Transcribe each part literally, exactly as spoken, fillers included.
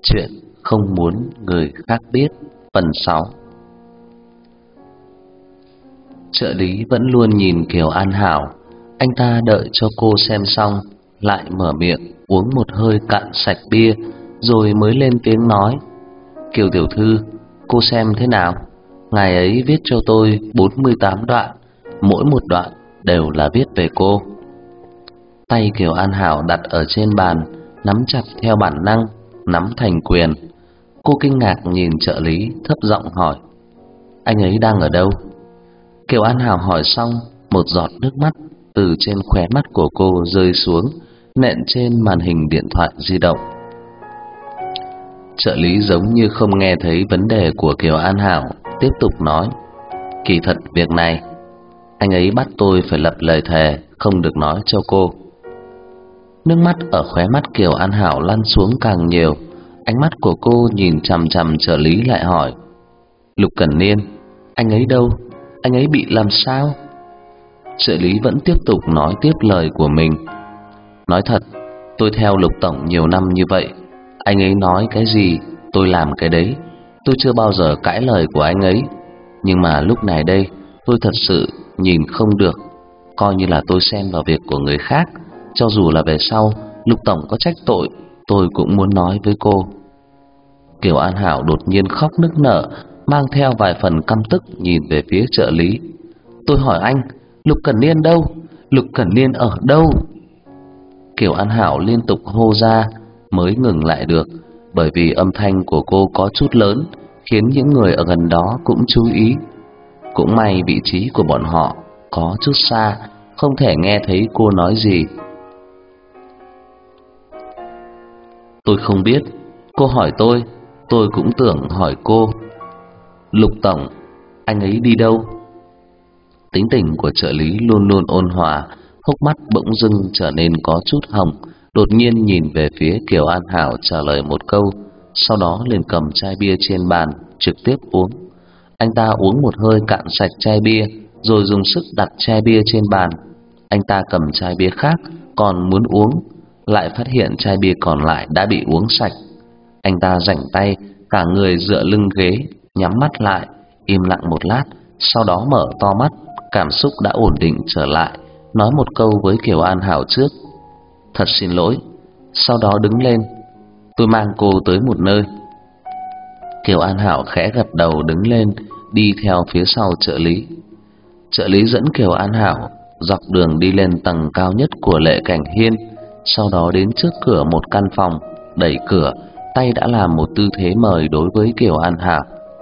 Chuyện không muốn người khác biết, phần sáu. Trợ lý vẫn luôn nhìn Kiều An Hảo. Anh ta đợi cho cô xem xong, lại mở miệng uống một hơi cạn sạch bia, rồi mới lên tiếng nói: Kiều tiểu thư, cô xem thế nào? Ngài ấy viết cho tôi bốn mươi tám đoạn, mỗi một đoạn đều là viết về cô. Tay Kiều An Hảo đặt ở trên bàn, nắm chặt theo bản năng, nắm thành quyền. Cô kinh ngạc nhìn trợ lý, thấp giọng hỏi: Anh ấy đang ở đâu? Kiều An Hảo hỏi xong, một giọt nước mắt từ trên khóe mắt của cô rơi xuống, nện trên màn hình điện thoại di động. Trợ lý giống như không nghe thấy vấn đề của Kiều An Hảo, tiếp tục nói: Kỳ thật việc này, anh ấy bắt tôi phải lập lời thề không được nói cho cô. Nước mắt ở khóe mắt Kiều An Hảo lăn xuống càng nhiều. Ánh mắt của cô nhìn chằm chằm trợ lý lại hỏi: Lục Cẩn Niên, anh ấy đâu? Anh ấy bị làm sao? Trợ lý vẫn tiếp tục nói tiếp lời của mình: Nói thật, tôi theo Lục tổng nhiều năm như vậy, anh ấy nói cái gì tôi làm cái đấy, tôi chưa bao giờ cãi lời của anh ấy. Nhưng mà lúc này đây, tôi thật sự nhìn không được, coi như là tôi xen vào việc của người khác. Cho dù là về sau Lục tổng có trách tội, tôi cũng muốn nói với cô. Kiều An Hảo đột nhiên khóc nức nở, mang theo vài phần căm tức nhìn về phía trợ lý. Tôi hỏi anh, Lục Cẩn Niên đâu? Lục Cẩn Niên ở đâu? Kiều An Hảo liên tục hô ra mới ngừng lại được, bởi vì âm thanh của cô có chút lớn, khiến những người ở gần đó cũng chú ý. Cũng may vị trí của bọn họ có chút xa, không thể nghe thấy cô nói gì. Tôi không biết, cô hỏi tôi, tôi cũng tưởng hỏi cô. Lục tổng, anh ấy đi đâu? Tính tình của trợ lý luôn luôn ôn hòa, hốc mắt bỗng dưng trở nên có chút hồng, đột nhiên nhìn về phía Kiều An Hảo trả lời một câu, sau đó liền cầm chai bia trên bàn trực tiếp uống. Anh ta uống một hơi cạn sạch chai bia, rồi dùng sức đặt chai bia trên bàn. Anh ta cầm chai bia khác còn muốn uống, lại phát hiện chai bia còn lại đã bị uống sạch. Anh ta rảnh tay, cả người dựa lưng ghế, nhắm mắt lại, im lặng một lát, sau đó mở to mắt, cảm xúc đã ổn định trở lại, nói một câu với Kiều An Hảo trước: Thật xin lỗi. Sau đó đứng lên: Tôi mang cô tới một nơi. Kiều An Hảo khẽ gật đầu đứng lên, đi theo phía sau trợ lý. Trợ lý dẫn Kiều An Hảo dọc đường đi lên tầng cao nhất của Lệ Cảnh Hiên, sau đó đến trước cửa một căn phòng, đẩy cửa, tay đã làm một tư thế mời đối với Kiều An Hảo.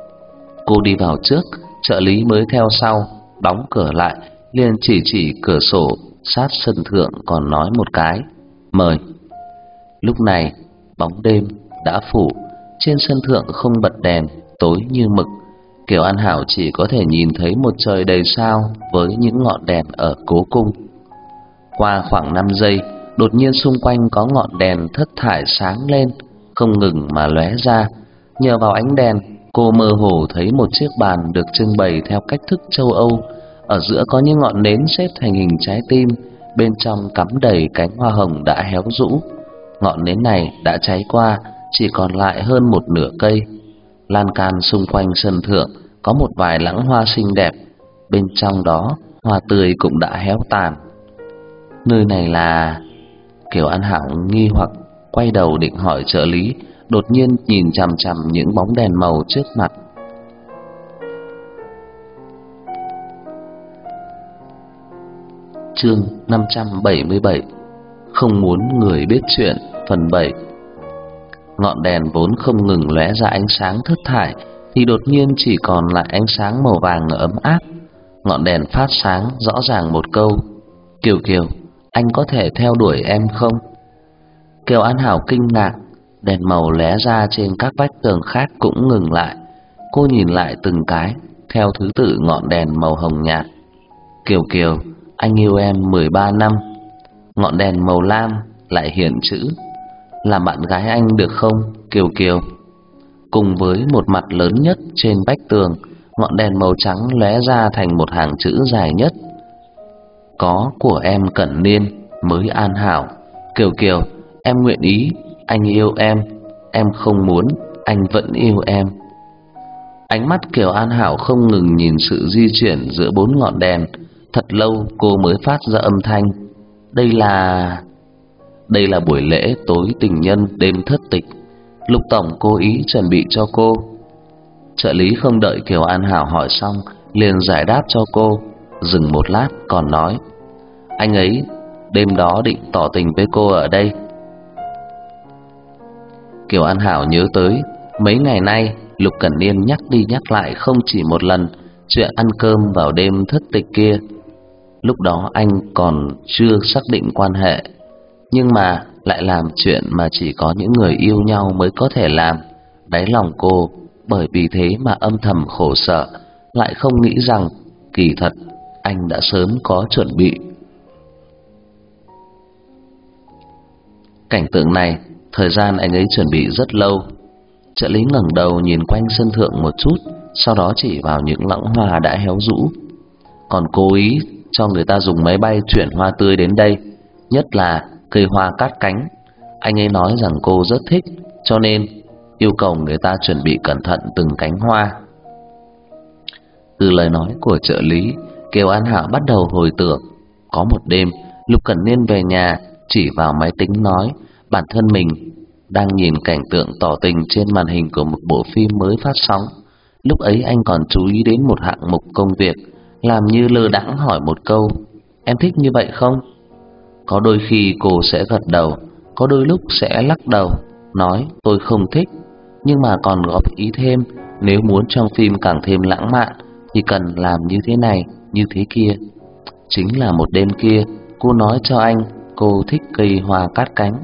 Cô đi vào trước, trợ lý mới theo sau, đóng cửa lại, liền chỉ chỉ cửa sổ sát sân thượng còn nói một cái: Mời. Lúc này bóng đêm đã phủ, trên sân thượng không bật đèn, tối như mực. Kiều An Hảo chỉ có thể nhìn thấy một trời đầy sao với những ngọn đèn ở cố cung. Qua khoảng năm giây, đột nhiên xung quanh có ngọn đèn thất thải sáng lên, không ngừng mà lóe ra. Nhờ vào ánh đèn, cô mơ hồ thấy một chiếc bàn được trưng bày theo cách thức châu Âu. Ở giữa có những ngọn nến xếp thành hình trái tim, bên trong cắm đầy cánh hoa hồng đã héo rũ. Ngọn nến này đã cháy qua, chỉ còn lại hơn một nửa cây. Lan can xung quanh sân thượng có một vài lẵng hoa xinh đẹp, bên trong đó hoa tươi cũng đã héo tàn. Nơi này là... Kiều An Hảo nghi hoặc quay đầu định hỏi trợ lý, đột nhiên nhìn chằm chằm những bóng đèn màu trước mặt. Chương năm trăm bảy mươi bảy. Không muốn người biết chuyện, phần bảy. Ngọn đèn vốn không ngừng lóe ra ánh sáng thất thải, thì đột nhiên chỉ còn lại ánh sáng màu vàng ấm áp. Ngọn đèn phát sáng rõ ràng một câu: Kiều Kiều, anh có thể theo đuổi em không? Kiều An Hảo kinh ngạc, đèn màu lóe ra trên các vách tường khác cũng ngừng lại. Cô nhìn lại từng cái, theo thứ tự ngọn đèn màu hồng nhạt. Kiều Kiều, anh yêu em mười ba năm. Ngọn đèn màu lam lại hiện chữ: Làm bạn gái anh được không, Kiều Kiều? Cùng với một mặt lớn nhất trên vách tường, ngọn đèn màu trắng lóe ra thành một hàng chữ dài nhất: Có của em Cẩn Niên mới an hảo. Kiều Kiều, em nguyện ý, anh yêu em. em không muốn, anh vẫn yêu em. Ánh mắt Kiều An Hảo không ngừng nhìn sự di chuyển giữa bốn ngọn đèn. Thật lâu cô mới phát ra âm thanh. Đây là... Đây là buổi lễ tối tình nhân đêm thất tịch, Lục tổng cố ý chuẩn bị cho cô. Trợ lý không đợi Kiều An Hảo hỏi xong liền giải đáp cho cô, dừng một lát còn nói: anh ấy đêm đó định tỏ tình với cô ở đây. Kiều An Hảo nhớ tới mấy ngày nay Lục Cẩn Niên nhắc đi nhắc lại không chỉ một lần chuyện ăn cơm vào đêm thất tịch kia. Lúc đó anh còn chưa xác định quan hệ, nhưng mà lại làm chuyện mà chỉ có những người yêu nhau mới có thể làm. Đáy lòng cô bởi vì thế mà âm thầm khổ sở, lại không nghĩ rằng kỳ thật anh đã sớm có chuẩn bị. Cảnh tượng này, thời gian anh ấy chuẩn bị rất lâu. Trợ lý ngẩng đầu nhìn quanh sân thượng một chút, sau đó chỉ vào những lẵng hoa đã héo rũ. Còn cố ý cho người ta dùng máy bay chuyển hoa tươi đến đây, nhất là cây hoa cát cánh. Anh ấy nói rằng cô rất thích, cho nên yêu cầu người ta chuẩn bị cẩn thận từng cánh hoa. Từ lời nói của trợ lý, Kiều An Hảo bắt đầu hồi tưởng. Có một đêm, Lục Cẩn Niên về nhà, chỉ vào máy tính nói bản thân mình đang nhìn cảnh tượng tỏ tình trên màn hình của một bộ phim mới phát sóng. Lúc ấy anh còn chú ý đến một hạng mục công việc, làm như lơ đãng hỏi một câu: em thích như vậy không? Có đôi khi cô sẽ gật đầu, có đôi lúc sẽ lắc đầu, nói tôi không thích, nhưng mà còn góp ý thêm nếu muốn trong phim càng thêm lãng mạn thì cần làm như thế này, như thế kia. Chính là một đêm kia, cô nói cho anh cô thích cây hoa cát cánh.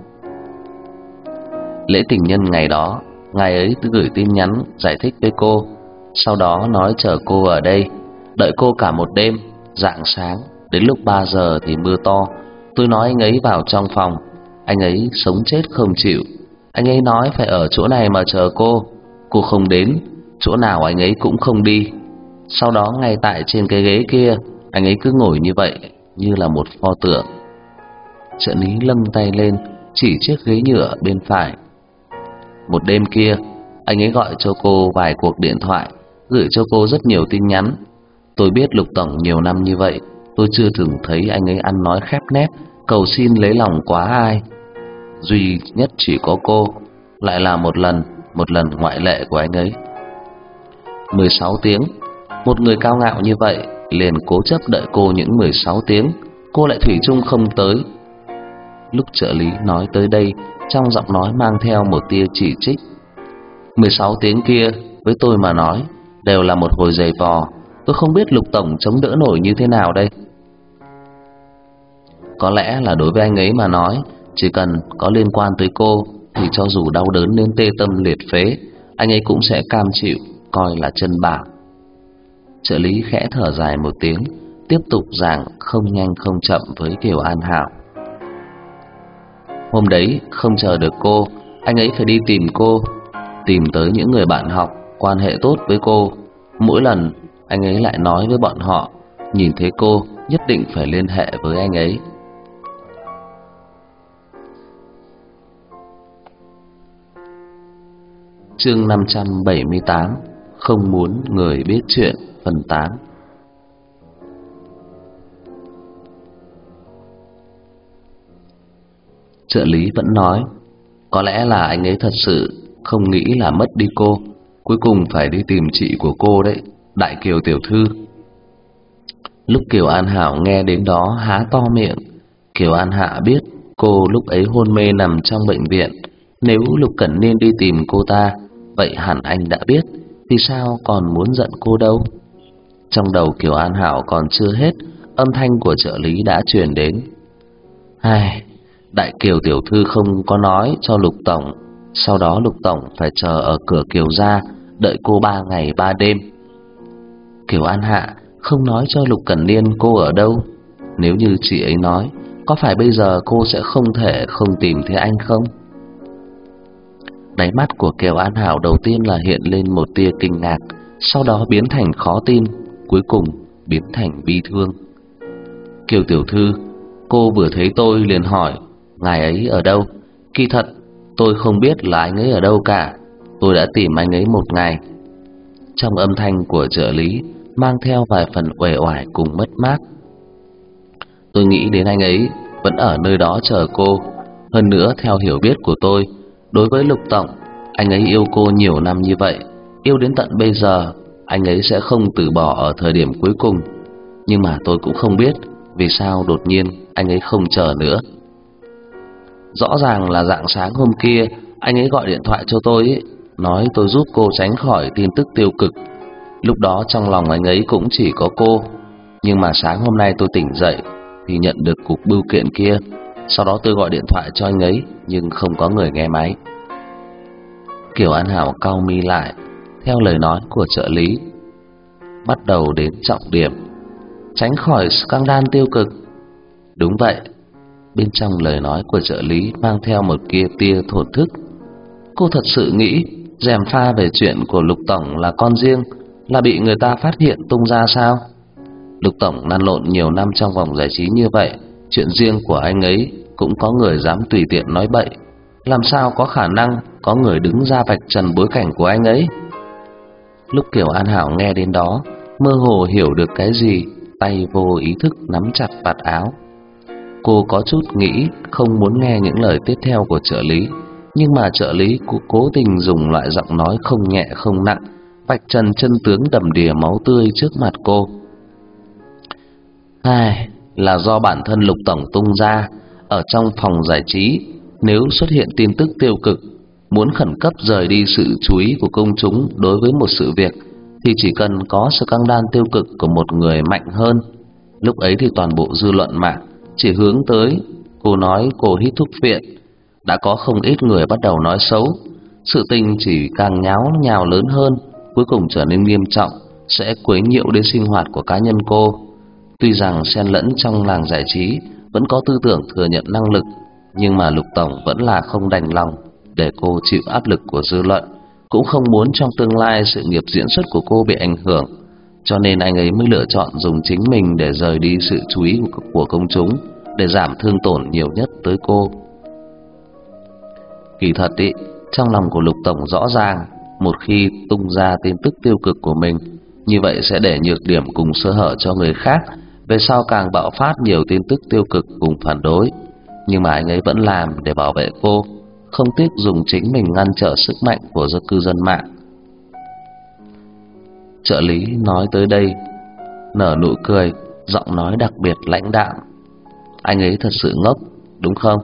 Lễ tình nhân ngày đó, ngài ấy gửi tin nhắn giải thích với cô, sau đó nói chờ cô ở đây, đợi cô cả một đêm. Rạng sáng đến lúc ba giờ thì mưa to. Tôi nói anh ấy vào trong phòng, anh ấy sống chết không chịu. Anh ấy nói phải ở chỗ này mà chờ cô. Cô không đến, chỗ nào anh ấy cũng không đi. Sau đó ngay tại trên cái ghế kia, anh ấy cứ ngồi như vậy, như là một pho tượng. Trợ lý lâng tay lên chỉ chiếc ghế nhựa bên phải. Một đêm kia, anh ấy gọi cho cô vài cuộc điện thoại, gửi cho cô rất nhiều tin nhắn. Tôi biết Lục tổng nhiều năm như vậy, tôi chưa từng thấy anh ấy ăn nói khép nép, cầu xin lấy lòng quá ai. Duy nhất chỉ có cô, lại là một lần, một lần ngoại lệ của anh ấy. mười sáu tiếng, một người cao ngạo như vậy liền cố chấp đợi cô những mười sáu tiếng, cô lại thủy chung không tới. Lúc trợ lý nói tới đây, trong giọng nói mang theo một tia chỉ trích. mười sáu tiếng kia với tôi mà nói đều là một hồi giày vò, tôi không biết Lục tổng chống đỡ nổi như thế nào đây. Có lẽ là đối với anh ấy mà nói, chỉ cần có liên quan tới cô thì cho dù đau đớn đến tê tâm liệt phế, anh ấy cũng sẽ cam chịu, coi là chân bảo. Trợ lý khẽ thở dài một tiếng, tiếp tục giảng không nhanh không chậm với Kiều An Hảo. Hôm đấy không chờ được cô, anh ấy phải đi tìm cô, tìm tới những người bạn học quan hệ tốt với cô. Mỗi lần anh ấy lại nói với bọn họ, nhìn thấy cô nhất định phải liên hệ với anh ấy. Chương năm trăm bảy mươi tám, không muốn người biết chuyện, phần tám. Trợ lý vẫn nói, có lẽ là anh ấy thật sự không nghĩ là mất đi cô, cuối cùng phải đi tìm chị của cô đấy, Đại Kiều tiểu thư. Lúc Kiều An Hảo nghe đến đó há to miệng. Kiều An Hạ biết cô lúc ấy hôn mê nằm trong bệnh viện, nếu Lục Cẩn Niên đi tìm cô ta, vậy hẳn anh đã biết, thì sao còn muốn giận cô đâu. Trong đầu Kiều An Hảo còn chưa hết, âm thanh của trợ lý đã truyền đến. Ai, Đại Kiều tiểu thư không có nói cho Lục tổng, sau đó Lục tổng phải chờ ở cửa Kiều gia đợi cô ba ngày ba đêm. Kiều An Hạ không nói cho Lục Cẩn Niên cô ở đâu. Nếu như chị ấy nói, có phải bây giờ cô sẽ không thể không tìm thấy anh không? Đáy mắt của Kiều An Hảo đầu tiên là hiện lên một tia kinh ngạc, sau đó biến thành khó tin, cuối cùng biến thành bi thương. Kiều tiểu thư, cô vừa thấy tôi liền hỏi ngài ấy ở đâu. Kỳ thật Tôi không biết là anh ấy ở đâu cả. Tôi đã tìm anh ấy một ngày. Trong âm thanh của trợ lý mang theo vài phần uể oải cùng mất mát. Tôi nghĩ đến anh ấy vẫn ở nơi đó chờ cô. Hơn nữa, theo hiểu biết của tôi, đối với Lục Tổng, anh ấy yêu cô nhiều năm như vậy, yêu đến tận bây giờ, anh ấy sẽ không từ bỏ ở thời điểm cuối cùng. Nhưng mà tôi cũng không biết vì sao đột nhiên anh ấy không chờ nữa. Rõ ràng là rạng sáng hôm kia anh ấy gọi điện thoại cho tôi ấy, nói tôi giúp cô tránh khỏi tin tức tiêu cực. Lúc đó trong lòng anh ấy cũng chỉ có cô. Nhưng mà sáng hôm nay tôi tỉnh dậy thì nhận được cục bưu kiện kia. Sau đó tôi gọi điện thoại cho anh ấy, nhưng không có người nghe máy. Kiều An Hảo cau mi lại. Theo lời nói của trợ lý, bắt đầu đến trọng điểm. Tránh khỏi scandal tiêu cực. Đúng vậy. Bên trong lời nói của trợ lý mang theo một kia tia thổn thức. Cô thật sự nghĩ gièm pha về chuyện của Lục Tổng là con riêng, là bị người ta phát hiện tung ra sao? Lục Tổng lăn lộn nhiều năm trong vòng giải trí như vậy, chuyện riêng của anh ấy cũng có người dám tùy tiện nói bậy. Làm sao có khả năng có người đứng ra vạch trần bối cảnh của anh ấy? Lúc Kiều An Hảo nghe đến đó, mơ hồ hiểu được cái gì, tay vô ý thức nắm chặt vạt áo. Cô có chút nghĩ không muốn nghe những lời tiếp theo của trợ lý, nhưng mà trợ lý cũng cố tình dùng loại giọng nói không nhẹ không nặng, vạch trần chân tướng đầm đìa máu tươi trước mặt cô. Ai, là do bản thân Lục Tổng tung ra. Ở trong phòng giải trí, nếu xuất hiện tin tức tiêu cực, muốn khẩn cấp rời đi sự chú ý của công chúng đối với một sự việc, thì chỉ cần có scandal tiêu cực của một người mạnh hơn. Lúc ấy thì toàn bộ dư luận mạng chỉ hướng tới cô nói cô hít thuốc viện. Đã có không ít người bắt đầu nói xấu. Sự tình chỉ càng nháo nhào lớn hơn, cuối cùng trở nên nghiêm trọng, sẽ quấy nhiễu đến sinh hoạt của cá nhân cô. Tuy rằng xen lẫn trong làng giải trí vẫn có tư tưởng thừa nhận năng lực, nhưng mà Lục Tổng vẫn là không đành lòng để cô chịu áp lực của dư luận, cũng không muốn trong tương lai sự nghiệp diễn xuất của cô bị ảnh hưởng. Cho nên anh ấy mới lựa chọn dùng chính mình để rời đi sự chú ý của công chúng, để giảm thương tổn nhiều nhất tới cô. Kỳ thật ý, trong lòng của Lục Tổng rõ ràng, một khi tung ra tin tức tiêu cực của mình, như vậy sẽ để nhược điểm cùng sơ hở cho người khác, về sau càng bạo phát nhiều tin tức tiêu cực cùng phản đối. Nhưng mà anh ấy vẫn làm để bảo vệ cô, không tiếc dùng chính mình ngăn trở sức mạnh của dân cư dân mạng. Trợ lý nói tới đây, nở nụ cười, giọng nói đặc biệt lãnh đạm. Anh ấy thật sự ngốc, đúng không?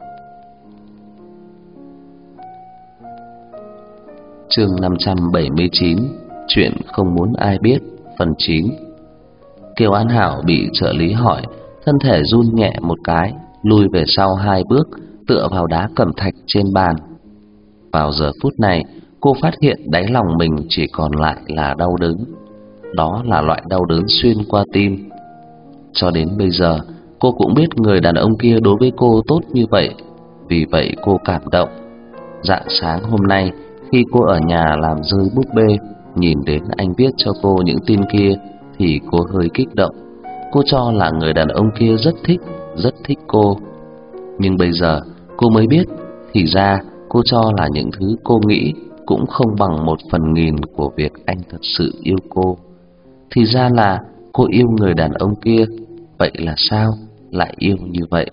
Chương năm trăm bảy mươi chín, chuyện không muốn ai biết, phần chín. Kiều An Hảo bị trợ lý hỏi, thân thể run nhẹ một cái, lùi về sau hai bước, tựa vào đá cẩm thạch trên bàn. Vào giờ phút này, cô phát hiện đáy lòng mình chỉ còn lại là đau đớn. Đó là loại đau đớn xuyên qua tim. Cho đến bây giờ, cô cũng biết người đàn ông kia đối với cô tốt như vậy, vì vậy cô cảm động. Rạng sáng hôm nay, khi cô ở nhà làm rơi búp bê, nhìn đến anh viết cho cô những tin kia, thì cô hơi kích động. Cô cho là người đàn ông kia rất thích, rất thích cô. Nhưng bây giờ cô mới biết, thì ra cô cho là những thứ cô nghĩ cũng không bằng một phần nghìn của việc anh thật sự yêu cô. Thì ra là cô yêu người đàn ông kia. Vậy là sao lại yêu như vậy?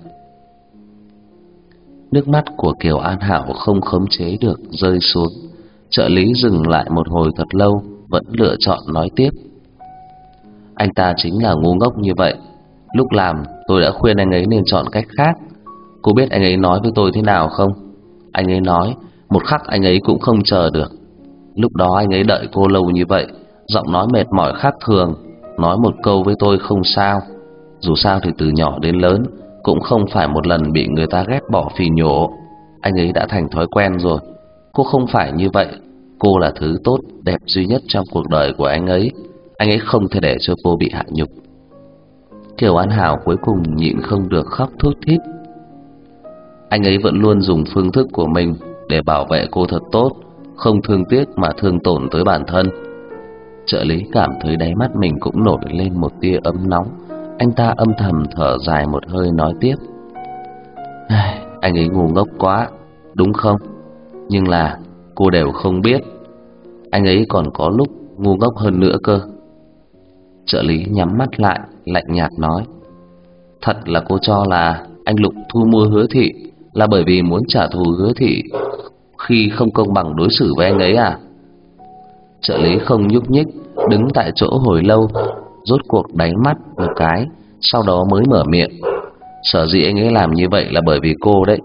Nước mắt của Kiều An Hảo không khống chế được rơi xuống. Trợ lý dừng lại một hồi thật lâu, vẫn lựa chọn nói tiếp. Anh ta chính là ngu ngốc như vậy. Lúc làm tôi đã khuyên anh ấy nên chọn cách khác. Cô biết anh ấy nói với tôi thế nào không? Anh ấy nói một khắc anh ấy cũng không chờ được. Lúc đó anh ấy đợi cô lâu như vậy, giọng nói mệt mỏi khác thường, nói một câu với tôi không sao. Dù sao thì từ nhỏ đến lớn cũng không phải một lần bị người ta ghét bỏ phì nhổ. Anh ấy đã thành thói quen rồi. Cô không phải như vậy. Cô là thứ tốt đẹp duy nhất trong cuộc đời của anh ấy. Anh ấy không thể để cho cô bị hạ nhục. Kiều An Hảo cuối cùng nhịn không được khóc thút thít. Anh ấy vẫn luôn dùng phương thức của mình để bảo vệ cô thật tốt, không thương tiếc mà thương tổn tới bản thân. Trợ lý cảm thấy đáy mắt mình cũng nổi lên một tia ấm nóng. Anh ta âm thầm thở dài một hơi nói tiếp. Anh ấy ngu ngốc quá. đúng không? Nhưng là cô đều không biết. Anh ấy còn có lúc ngu ngốc hơn nữa cơ. Trợ lý nhắm mắt lại, lạnh nhạt nói: Thật là cô cho là anh Lục thu mua Hứa Thị là bởi vì muốn trả thù Hứa Thị khi không công bằng đối xử với anh ấy à? Trợ lý không nhúc nhích, đứng tại chỗ hồi lâu, rốt cuộc đáy mắt một cái, sau đó mới mở miệng: Sở dĩ anh ấy làm như vậy là bởi vì cô đấy.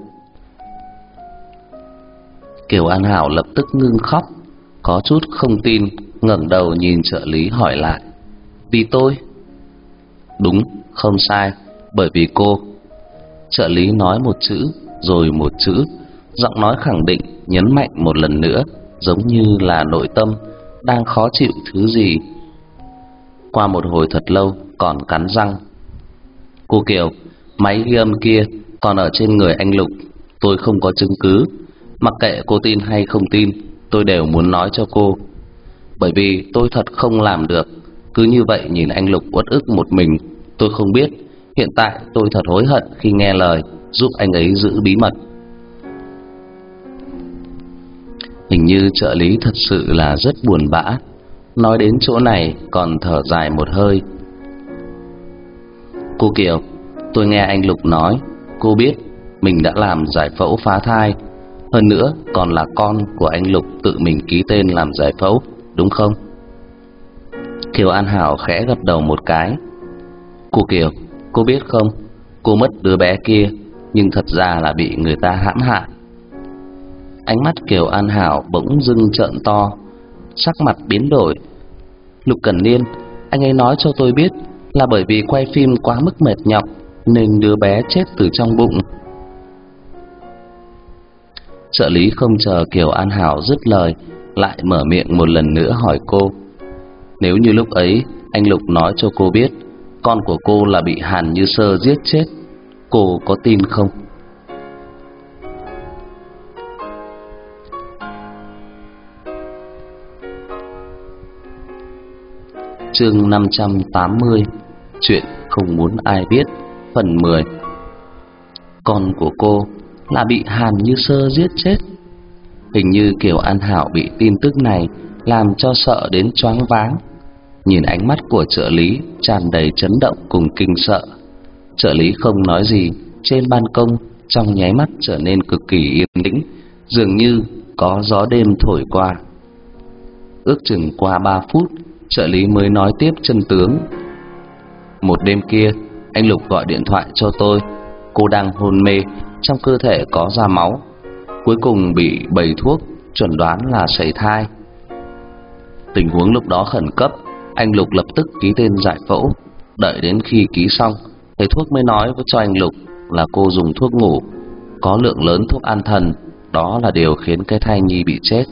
Kiều An Hảo lập tức ngưng khóc, có chút không tin, ngẩng đầu nhìn trợ lý hỏi lại: Vì tôi? Đúng, không sai, bởi vì cô. Trợ lý nói một chữ rồi một chữ, giọng nói khẳng định, nhấn mạnh một lần nữa, giống như là nội tâm đang khó chịu thứ gì. Qua một hồi thật lâu còn cắn răng: Cô Kiều, máy ghi âm kia còn ở trên người anh Lục, tôi không có chứng cứ. Mặc kệ cô tin hay không tin, tôi đều muốn nói cho cô. Bởi vì tôi thật không làm được cứ như vậy nhìn anh Lục uất ức một mình. Tôi không biết, hiện tại tôi thật hối hận khi nghe lời giúp anh ấy giữ bí mật. Hình như trợ lý thật sự là rất buồn bã, nói đến chỗ này còn thở dài một hơi. Cô Kiều, tôi nghe anh Lục nói, cô biết mình đã làm giải phẫu phá thai, hơn nữa còn là con của anh Lục tự mình ký tên làm giải phẫu, đúng không? Kiều An Hảo khẽ gật đầu một cái. Cô Kiều, cô biết không, cô mất đứa bé kia nhưng thật ra là bị người ta hãm hại. Ánh mắt Kiều An Hảo bỗng dưng trợn to, sắc mặt biến đổi. Lục Cẩn Niên, anh ấy nói cho tôi biết là bởi vì quay phim quá mức mệt nhọc nên đứa bé chết từ trong bụng. Trợ lý không chờ Kiều An Hảo dứt lời, lại mở miệng một lần nữa hỏi cô: Nếu như lúc ấy anh Lục nói cho cô biết con của cô là bị Hàn Như Sơ giết chết, cô có tin không? Chương năm trăm tám mươi, chuyện không muốn ai biết, phần mười. Con của cô là bị Hàn Như Sơ giết chết. Hình như Kiều An Hảo bị tin tức này làm cho sợ đến choáng váng. Nhìn ánh mắt của trợ lý tràn đầy chấn động cùng kinh sợ. Trợ lý không nói gì, trên ban công trong nháy mắt trở nên cực kỳ yên tĩnh, dường như có gió đêm thổi qua. Ước chừng qua ba phút, trợ lý mới nói tiếp chân tướng. Một đêm kia, anh Lục gọi điện thoại cho tôi, cô đang hôn mê, trong cơ thể có ra máu, cuối cùng bị bầy thuốc chuẩn đoán là sảy thai. Tình huống lúc đó khẩn cấp, anh Lục lập tức ký tên giải phẫu. Đợi đến khi ký xong, thầy thuốc mới nói với cho anh Lục là cô dùng thuốc ngủ, có lượng lớn thuốc an thần, đó là điều khiến cái thai nhi bị chết.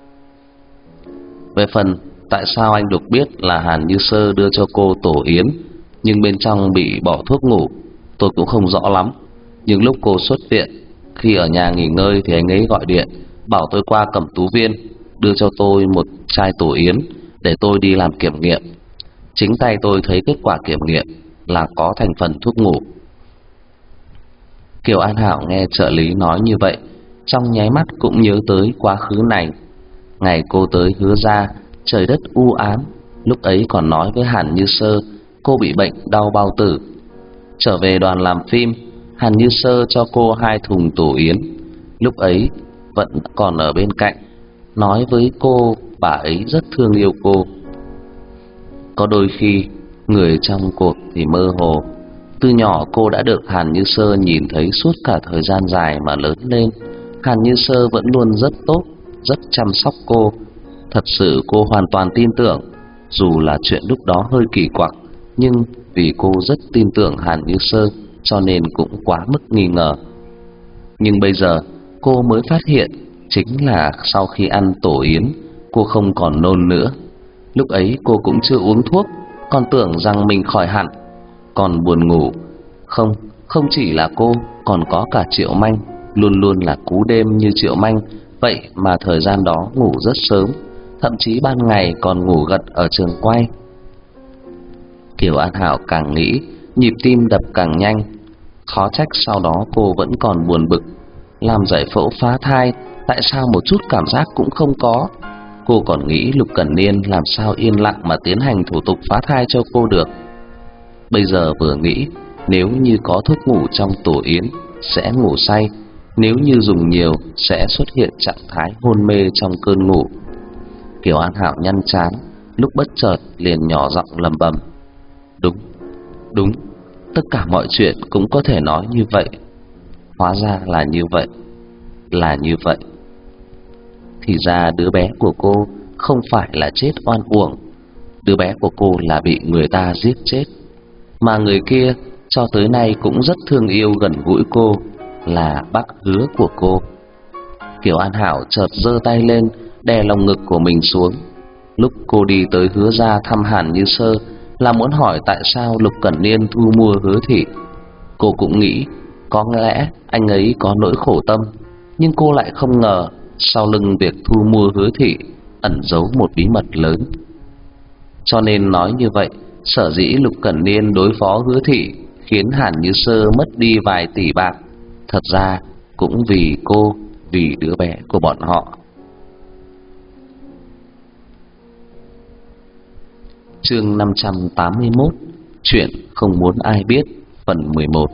Về phần tại sao anh Lục biết là Hàn Như Sơ đưa cho cô tổ yến nhưng bên trong bị bỏ thuốc ngủ, tôi cũng không rõ lắm. Nhưng lúc cô xuất viện, khi ở nhà nghỉ ngơi thì anh ấy gọi điện bảo tôi qua Cẩm Tú Viên đưa cho tôi một chai tổ yến để tôi đi làm kiểm nghiệm. Chính tay tôi thấy kết quả kiểm nghiệm là có thành phần thuốc ngủ. Kiều An Hảo nghe trợ lý nói như vậy, trong nháy mắt cũng nhớ tới quá khứ này. Ngày cô tới Hứa gia, trời đất u ám, lúc ấy còn nói với Hàn Như Sơ cô bị bệnh đau bao tử. Trở về đoàn làm phim, Hàn Như Sơ cho cô hai thùng tổ yến, lúc ấy vẫn còn ở bên cạnh, nói với cô bà ấy rất thương yêu cô. Có đôi khi người trong cuộc thì mơ hồ. Từ nhỏ cô đã được Hàn Như Sơ nhìn thấy suốt cả thời gian dài mà lớn lên. Hàn Như Sơ vẫn luôn rất tốt, rất chăm sóc cô. Thật sự cô hoàn toàn tin tưởng, dù là chuyện lúc đó hơi kỳ quặc, nhưng vì cô rất tin tưởng Hàn Như Sơ cho nên cũng quá mức nghi ngờ. Nhưng bây giờ cô mới phát hiện, chính là sau khi ăn tổ yến, cô không còn nôn nữa. Lúc ấy cô cũng chưa uống thuốc, còn tưởng rằng mình khỏi hẳn. Còn buồn ngủ, không, không chỉ là cô, còn có cả Triệu Manh, luôn luôn là cú đêm như Triệu Manh. Vậy mà thời gian đó ngủ rất sớm, thậm chí ban ngày còn ngủ gật ở trường quay. Kiều An Hảo càng nghĩ, nhịp tim đập càng nhanh. Khó trách sau đó cô vẫn còn buồn bực, làm giải phẫu phá thai, tại sao một chút cảm giác cũng không có? Cô còn nghĩ Lục Cẩn Niên làm sao yên lặng mà tiến hành thủ tục phá thai cho cô được. Bây giờ vừa nghĩ, nếu như có thuốc ngủ trong tổ yến sẽ ngủ say, nếu như dùng nhiều sẽ xuất hiện trạng thái hôn mê trong cơn ngủ. Kiều An Hảo nhăn trán, lúc bất chợt liền nhỏ giọng lẩm bẩm: Đúng, đúng, tất cả mọi chuyện cũng có thể nói như vậy. Hóa ra là như vậy, là như vậy. Thì ra đứa bé của cô không phải là chết oan uổng, đứa bé của cô là bị người ta giết chết. Mà người kia cho tới nay cũng rất thương yêu gần gũi cô, là bác Hứa của cô. Kiều An Hảo chợt giơ tay lên đè lồng ngực của mình xuống. Lúc cô đi tới Hứa gia thăm Hàn Như Sơ là muốn hỏi tại sao Lục Cẩn Niên thu mua Hứa thị. Cô cũng nghĩ có lẽ anh ấy có nỗi khổ tâm, nhưng cô lại không ngờ sau lưng việc thu mua Hứa thị ẩn giấu một bí mật lớn. Cho nên nói như vậy, sở dĩ Lục Cẩn Niên đối phó Hứa thị khiến Hàn Như Sơ mất đi vài tỷ bạc, thật ra cũng vì cô, vì đứa bé của bọn họ. Chương năm trăm tám mươi mốt, chuyện không muốn ai biết, phần mười một.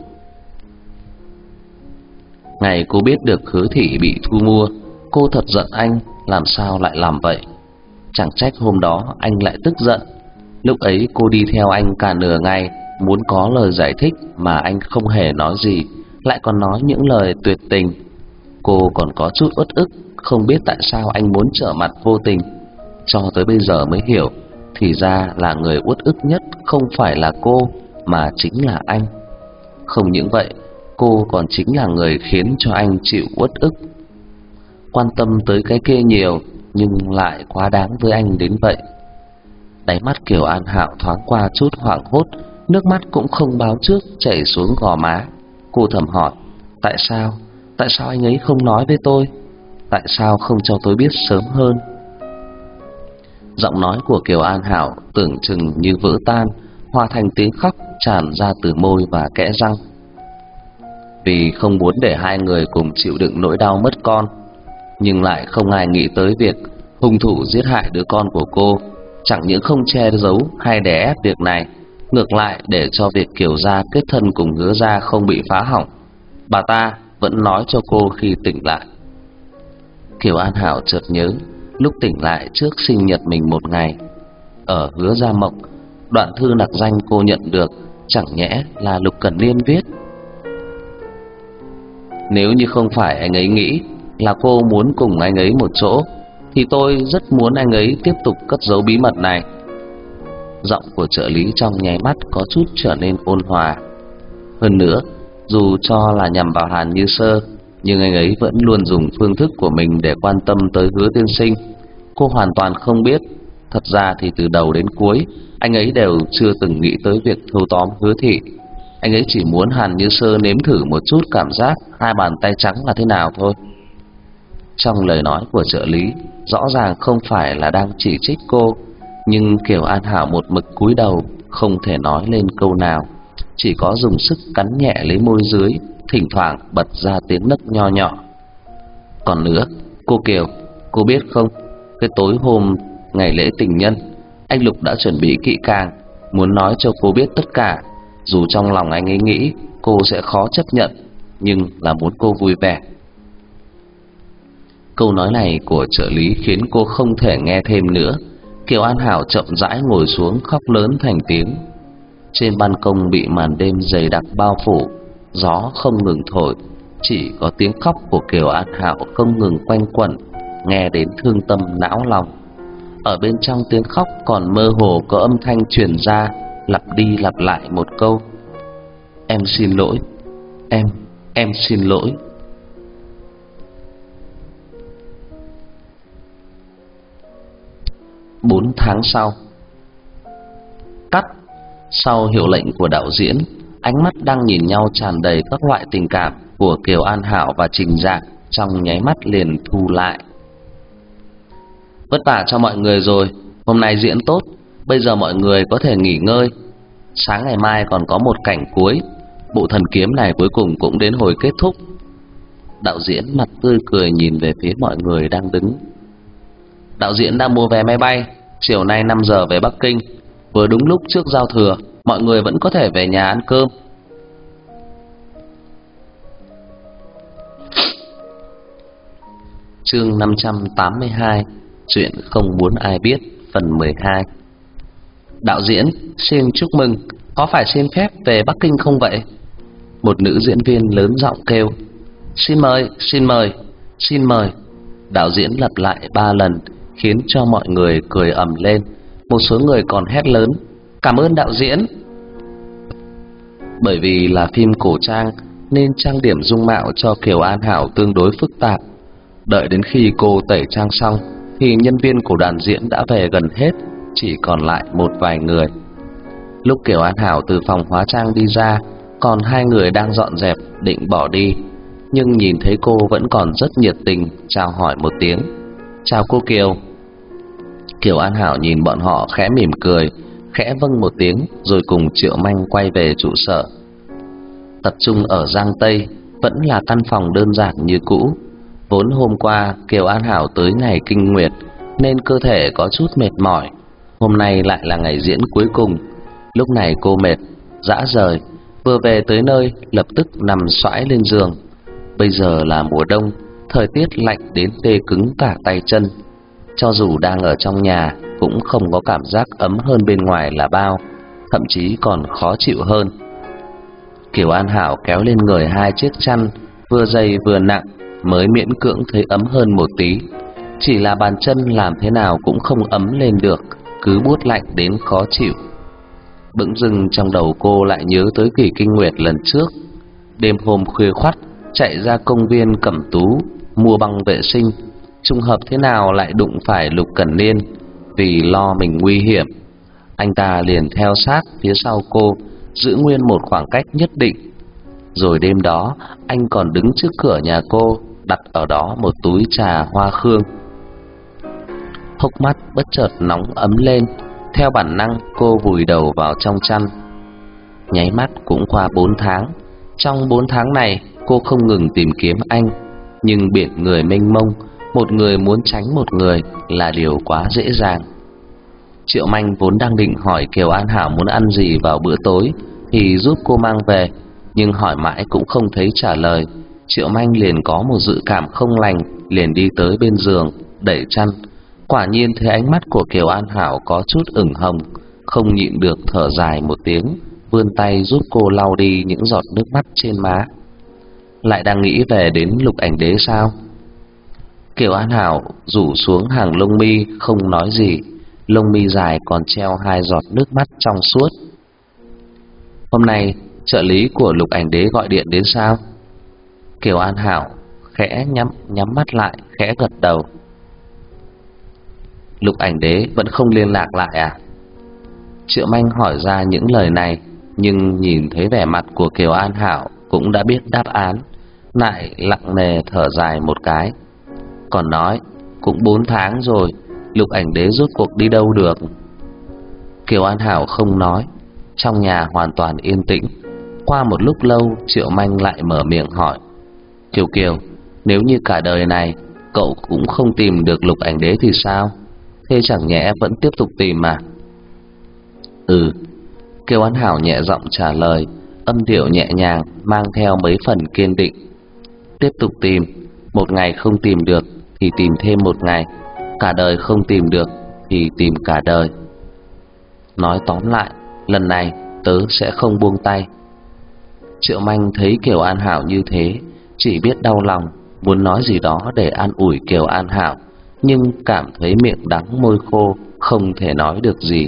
Ngày cô biết được Hứa thị bị thu mua, cô thật giận anh làm sao lại làm vậy. Chẳng trách hôm đó anh lại tức giận. Lúc ấy cô đi theo anh cả nửa ngày, muốn có lời giải thích mà anh không hề nói gì, lại còn nói những lời tuyệt tình. Cô còn có chút uất ức, không biết tại sao anh muốn trở mặt vô tình. Cho tới bây giờ mới hiểu, thì ra là người uất ức nhất không phải là cô, mà chính là anh. Không những vậy, cô còn chính là người khiến cho anh chịu uất ức. Quan tâm tới cái kia nhiều, nhưng lại quá đáng với anh đến vậy. Đáy mắt Kiều An Hạo thoáng qua chút hoảng hốt, nước mắt cũng không báo trước chảy xuống gò má. Cô thầm hỏi: Tại sao? Tại sao anh ấy không nói với tôi? Tại sao không cho tôi biết sớm hơn? Giọng nói của Kiều An Hảo tưởng chừng như vỡ tan, hòa thành tiếng khóc tràn ra từ môi và kẽ răng. Vì không muốn để hai người cùng chịu đựng nỗi đau mất con, nhưng lại không ai nghĩ tới việc hung thủ giết hại đứa con của cô chẳng những không che giấu hay đè ép việc này, ngược lại để cho việc Kiều gia kết thân cùng Hứa gia không bị phá hỏng, bà ta vẫn nói cho cô khi tỉnh lại. Kiều An Hảo chợt nhớ, lúc tỉnh lại trước sinh nhật mình một ngày, ở Hứa Gia Mộng, đoạn thư nặc danh cô nhận được chẳng nhẽ là Lục Cẩn Niên viết. Nếu như không phải anh ấy nghĩ là cô muốn cùng anh ấy một chỗ, thì tôi rất muốn anh ấy tiếp tục cất giấu bí mật này. Giọng của trợ lý trong nháy mắt có chút trở nên ôn hòa. Hơn nữa, dù cho là nhằm vào Hàn Như Sơ, nhưng anh ấy vẫn luôn dùng phương thức của mình để quan tâm tới Hứa tiên sinh. Cô hoàn toàn không biết, thật ra thì từ đầu đến cuối anh ấy đều chưa từng nghĩ tới việc thâu tóm Hứa thị. Anh ấy chỉ muốn Hàn Như Sơ nếm thử một chút cảm giác hai bàn tay trắng là thế nào thôi. Trong lời nói của trợ lý rõ ràng không phải là đang chỉ trích cô, nhưng Kiều An Hảo một mực cúi đầu, không thể nói lên câu nào, chỉ có dùng sức cắn nhẹ lấy môi dưới, thỉnh thoảng bật ra tiếng nấc nho nhỏ. Còn nữa, cô Kiều, cô biết không, cái tối hôm ngày lễ tình nhân, anh Lục đã chuẩn bị kỹ càng, muốn nói cho cô biết tất cả. Dù trong lòng anh ấy nghĩ cô sẽ khó chấp nhận, nhưng là muốn cô vui vẻ. Câu nói này của trợ lý khiến cô không thể nghe thêm nữa. Kiều An Hảo chậm rãi ngồi xuống khóc lớn thành tiếng. Trên ban công bị màn đêm dày đặc bao phủ, gió không ngừng thổi, chỉ có tiếng khóc của Kiều An Hảo không ngừng quanh quẩn, nghe đến thương tâm não lòng. Ở bên trong tiếng khóc còn mơ hồ có âm thanh truyền ra, lặp đi lặp lại một câu: Em xin lỗi, em, em xin lỗi. Bốn tháng sau. Cắt. Sau hiệu lệnh của đạo diễn, ánh mắt đang nhìn nhau tràn đầy các loại tình cảm của Kiều An Hảo và Trình Dạng trong nháy mắt liền thu lại. Vất vả cho mọi người rồi, hôm nay diễn tốt, bây giờ mọi người có thể nghỉ ngơi. Sáng ngày mai còn có một cảnh cuối, bộ thần kiếm này cuối cùng cũng đến hồi kết thúc. Đạo diễn mặt tươi cười nhìn về phía mọi người đang đứng. Đạo diễn đang mua vé máy bay, chiều nay năm giờ về Bắc Kinh, vừa đúng lúc trước giao thừa, mọi người vẫn có thể về nhà ăn cơm. Chương năm trăm tám mươi hai, chuyện không muốn ai biết, phần mười hai. Đạo diễn, xin chúc mừng, có phải xin phép về Bắc Kinh không vậy? Một nữ diễn viên lớn giọng kêu. Xin mời, xin mời, xin mời. Đạo diễn lặp lại ba lần, khiến cho mọi người cười ầm lên. Một số người còn hét lớn, cảm ơn đạo diễn. Bởi vì là phim cổ trang nên trang điểm dung mạo cho Kiều An Hảo tương đối phức tạp. Đợi đến khi cô tẩy trang xong thì nhân viên của đoàn diễn đã về gần hết, chỉ còn lại một vài người. Lúc Kiều An Hảo từ phòng hóa trang đi ra, còn hai người đang dọn dẹp định bỏ đi, nhưng nhìn thấy cô vẫn còn rất nhiệt tình chào hỏi một tiếng. Chào cô Kiều. Kiều An Hảo nhìn bọn họ khẽ mỉm cười, khẽ vâng một tiếng rồi cùng Triệu Manh quay về trụ sở. Tập trung ở Giang Tây vẫn là căn phòng đơn giản như cũ. Vốn hôm qua Kiều An Hảo tới ngày kinh nguyệt nên cơ thể có chút mệt mỏi. Hôm nay lại là ngày diễn cuối cùng. Lúc này cô mệt, rã rời, vừa về tới nơi lập tức nằm xoãi lên giường. Bây giờ là mùa đông, thời tiết lạnh đến tê cứng cả tay chân. Cho dù đang ở trong nhà cũng không có cảm giác ấm hơn bên ngoài là bao, thậm chí còn khó chịu hơn. Kiều An Hảo kéo lên người hai chiếc chăn vừa dày vừa nặng mới miễn cưỡng thấy ấm hơn một tí. Chỉ là bàn chân làm thế nào cũng không ấm lên được, cứ buốt lạnh đến khó chịu. Bỗng dưng trong đầu cô lại nhớ tới kỳ kinh nguyệt lần trước. Đêm hôm khuya khoắt chạy ra công viên Cẩm Tú mua băng vệ sinh, trùng hợp thế nào lại đụng phải Lục Cẩn Niên. Vì lo mình nguy hiểm, anh ta liền theo sát phía sau cô, giữ nguyên một khoảng cách nhất định. Rồi đêm đó anh còn đứng trước cửa nhà cô, đặt ở đó một túi trà hoa khương. Hốc mắt bất chợt nóng ấm lên, theo bản năng cô vùi đầu vào trong chăn. Nháy mắt cũng qua bốn tháng. Trong bốn tháng này cô không ngừng tìm kiếm anh, nhưng biển người mênh mông, một người muốn tránh một người là điều quá dễ dàng. Triệu Manh vốn đang định hỏi Kiều An Hảo muốn ăn gì vào bữa tối thì giúp cô mang về, nhưng hỏi mãi cũng không thấy trả lời. Triệu Manh liền có một dự cảm không lành, liền đi tới bên giường đẩy chăn. Quả nhiên thấy ánh mắt của Kiều An Hảo có chút ửng hồng, không nhịn được thở dài một tiếng, vươn tay giúp cô lau đi những giọt nước mắt trên má. Lại đang nghĩ về đến Lục Ảnh Đế sao? Kiều An Hảo rủ xuống hàng lông mi không nói gì, lông mi dài còn treo hai giọt nước mắt trong suốt. Hôm nay trợ lý của Lục Ảnh Đế gọi điện đến sao? Kiều An Hảo khẽ nhắm nhắm mắt lại, khẽ gật đầu. Lục Ảnh Đế vẫn không liên lạc lại à? Triệu Manh hỏi ra những lời này, nhưng nhìn thấy vẻ mặt của Kiều An Hảo cũng đã biết đáp án, lại lặng nề thở dài một cái. Còn nói cũng bốn tháng rồi, Lục Ảnh Đế rốt cuộc đi đâu được? Kiều An Hảo không nói. Trong nhà hoàn toàn yên tĩnh. Qua một lúc lâu, Triệu Manh lại mở miệng hỏi. Kiều Kiều, nếu như cả đời này cậu cũng không tìm được Lục Ảnh Đế thì sao? Thế chẳng nhẽ vẫn tiếp tục tìm mà? Ừ. Kiều An Hảo nhẹ giọng trả lời, âm điệu nhẹ nhàng mang theo mấy phần kiên định. Tiếp tục tìm. Một ngày không tìm được thì tìm thêm một ngày, cả đời không tìm được thì tìm cả đời. Nói tóm lại, lần này tớ sẽ không buông tay. Triệu Manh thấy Kiều An Hảo như thế, chỉ biết đau lòng, muốn nói gì đó để an ủi Kiều An Hảo, nhưng cảm thấy miệng đắng môi khô, không thể nói được gì.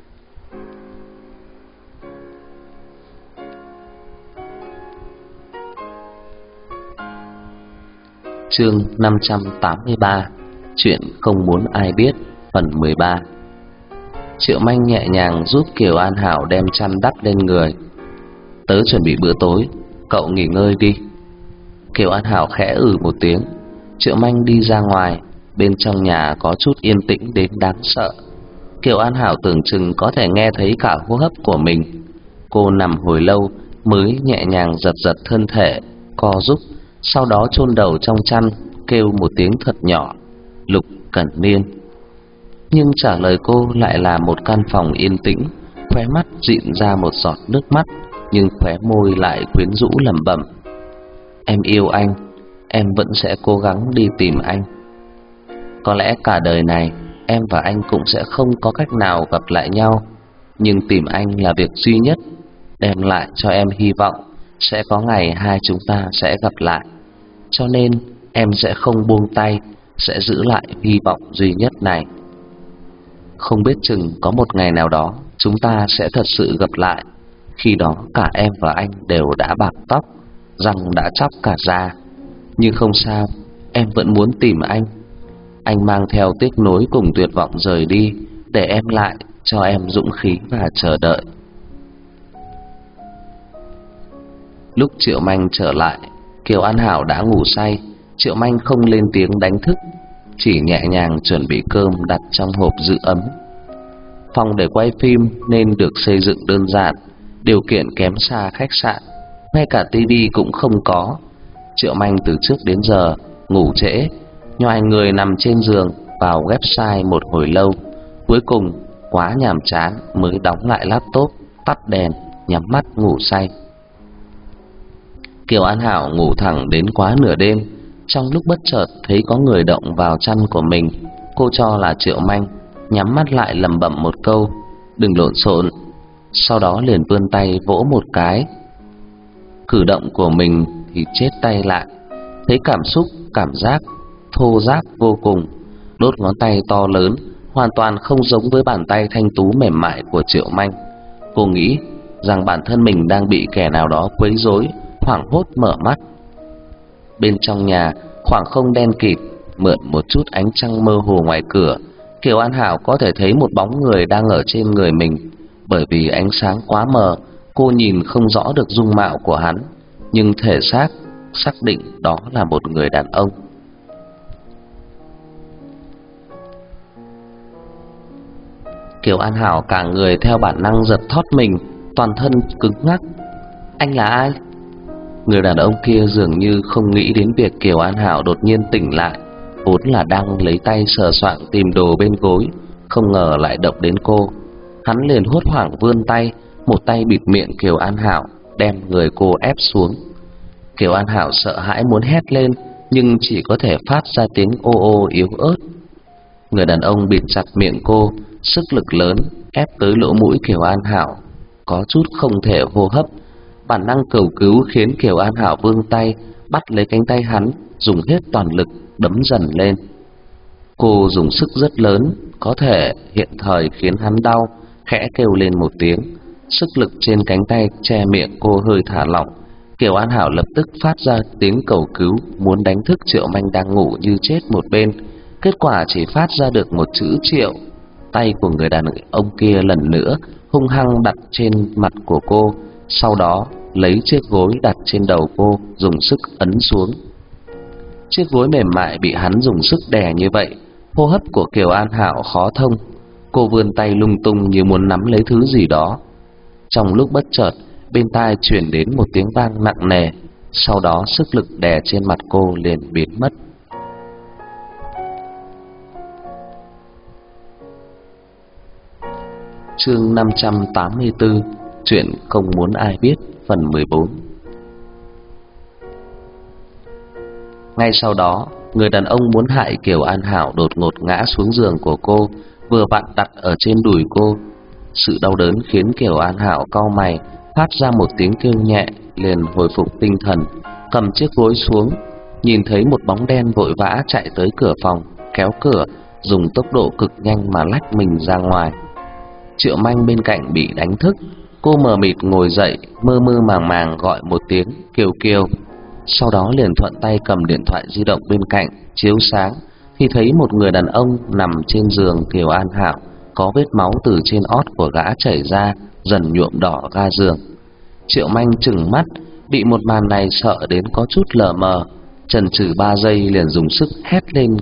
Chương năm trăm tám mươi ba, chuyện không muốn ai biết, phần mười ba. Triệu Manh nhẹ nhàng giúp Kiều An Hảo đem chăn đắp lên người. Tớ chuẩn bị bữa tối, cậu nghỉ ngơi đi. Kiều An Hảo khẽ ừ một tiếng. Triệu Manh đi ra ngoài. Bên trong nhà có chút yên tĩnh đến đáng sợ. Kiều An Hảo tưởng chừng có thể nghe thấy cả hô hấp của mình. Cô nằm hồi lâu mới nhẹ nhàng giật giật thân thể, co giúp, sau đó chôn đầu trong chăn, kêu một tiếng thật nhỏ: "Lục Cẩn Niên." Nhưng trả lời cô lại là một căn phòng yên tĩnh. Khóe mắt dịn ra một giọt nước mắt, nhưng khóe môi lại quyến rũ lẩm bẩm: "Em yêu anh, em vẫn sẽ cố gắng đi tìm anh. Có lẽ cả đời này em và anh cũng sẽ không có cách nào gặp lại nhau, nhưng tìm anh là việc duy nhất đem lại cho em hy vọng sẽ có ngày hai chúng ta sẽ gặp lại. Cho nên em sẽ không buông tay, sẽ giữ lại hy vọng duy nhất này. Không biết chừng có một ngày nào đó chúng ta sẽ thật sự gặp lại. Khi đó cả em và anh đều đã bạc tóc, răng đã chóc cả da. Nhưng không sao, em vẫn muốn tìm anh. Anh mang theo tiếc nuối cùng tuyệt vọng rời đi, để em lại cho em dũng khí và chờ đợi." Lúc Triệu Manh trở lại, Kiều An Hảo đã ngủ say. Triệu Manh không lên tiếng đánh thức, chỉ nhẹ nhàng chuẩn bị cơm đặt trong hộp giữ ấm. Phòng để quay phim nên được xây dựng đơn giản, điều kiện kém xa khách sạn, ngay cả tivi cũng không có. Triệu Manh từ trước đến giờ ngủ trễ, nhoài người nằm trên giường vào website một hồi lâu, cuối cùng quá nhàm chán mới đóng lại laptop, tắt đèn, nhắm mắt ngủ say. Kiều An Hảo ngủ thẳng đến quá nửa đêm, trong lúc bất chợt thấy có người động vào chăn của mình. Cô cho là Triệu Manh, nhắm mắt lại lẩm bẩm một câu: "Đừng lộn xộn." Sau đó liền vươn tay vỗ một cái. Cử động của mình thì chết tay lại, thấy cảm xúc, cảm giác thô ráp vô cùng. Đốt ngón tay to lớn, hoàn toàn không giống với bàn tay thanh tú mềm mại của Triệu Manh. Cô nghĩ rằng bản thân mình đang bị kẻ nào đó quấy rối, hoảng hốt mở mắt. Bên trong nhà, khoảng không đen kịt, mượn một chút ánh trăng mơ hồ ngoài cửa, Kiều An Hảo có thể thấy một bóng người đang ở trên người mình. Bởi vì ánh sáng quá mờ, cô nhìn không rõ được dung mạo của hắn, nhưng thể xác xác định đó là một người đàn ông. Kiều An Hảo cả người theo bản năng giật thót mình, toàn thân cứng ngắc. "Anh là ai?" Người đàn ông kia dường như không nghĩ đến việc Kiều An Hảo đột nhiên tỉnh lại, vốn là đang lấy tay sờ soạng tìm đồ bên gối, không ngờ lại động đến cô. Hắn liền hốt hoảng vươn tay, một tay bịt miệng Kiều An Hảo, đem người cô ép xuống. Kiều An Hảo sợ hãi muốn hét lên, nhưng chỉ có thể phát ra tiếng ô ô yếu ớt. Người đàn ông bịt chặt miệng cô, sức lực lớn ép tới lỗ mũi Kiều An Hảo, có chút không thể hô hấp. Bản năng cầu cứu khiến Kiều An Hảo vươn tay bắt lấy cánh tay hắn, dùng hết toàn lực đấm dần lên. Cô dùng sức rất lớn, có thể hiện thời khiến hắn đau, khẽ kêu lên một tiếng. Sức lực trên cánh tay che miệng cô hơi thả lỏng. Kiều An Hảo lập tức phát ra tiếng cầu cứu, muốn đánh thức Triệu Manh đang ngủ như chết một bên. Kết quả chỉ phát ra được một chữ Triệu. Tay của người đàn ông kia lần nữa hung hăng đặt trên mặt của cô, sau đó lấy chiếc gối đặt trên đầu cô, dùng sức ấn xuống. Chiếc gối mềm mại bị hắn dùng sức đè như vậy, hô hấp của Kiều An Hảo khó thông. Cô vươn tay lung tung như muốn nắm lấy thứ gì đó. Trong lúc bất chợt, bên tai truyền đến một tiếng vang nặng nề, sau đó sức lực đè trên mặt cô liền biến mất. Chương năm trăm tám mươi tư, chuyện không muốn ai biết, phần mười bốn. Ngay sau đó, người đàn ông muốn hại Kiều An Hảo đột ngột ngã xuống giường của cô, vừa vặn đặt ở trên đùi cô. Sự đau đớn khiến Kiều An Hảo cau mày, phát ra một tiếng kêu nhẹ, liền hồi phục tinh thần, cầm chiếc gối xuống, nhìn thấy một bóng đen vội vã chạy tới cửa phòng, kéo cửa, dùng tốc độ cực nhanh mà lách mình ra ngoài. Triệu Manh bên cạnh bị đánh thức, cô mờ mịt ngồi dậy, mơ mơ màng màng gọi một tiếng Kiều Kiều. Sau đó liền thuận tay cầm điện thoại di động bên cạnh chiếu sáng, thì thấy một người đàn ông nằm trên giường Kiều An Hảo, có vết máu từ trên ót của gã chảy ra, dần nhuộm đỏ ga giường. Triệu Manh trừng mắt, bị một màn này sợ đến có chút lờ mờ, chần chừ ba giây liền dùng sức hét lên.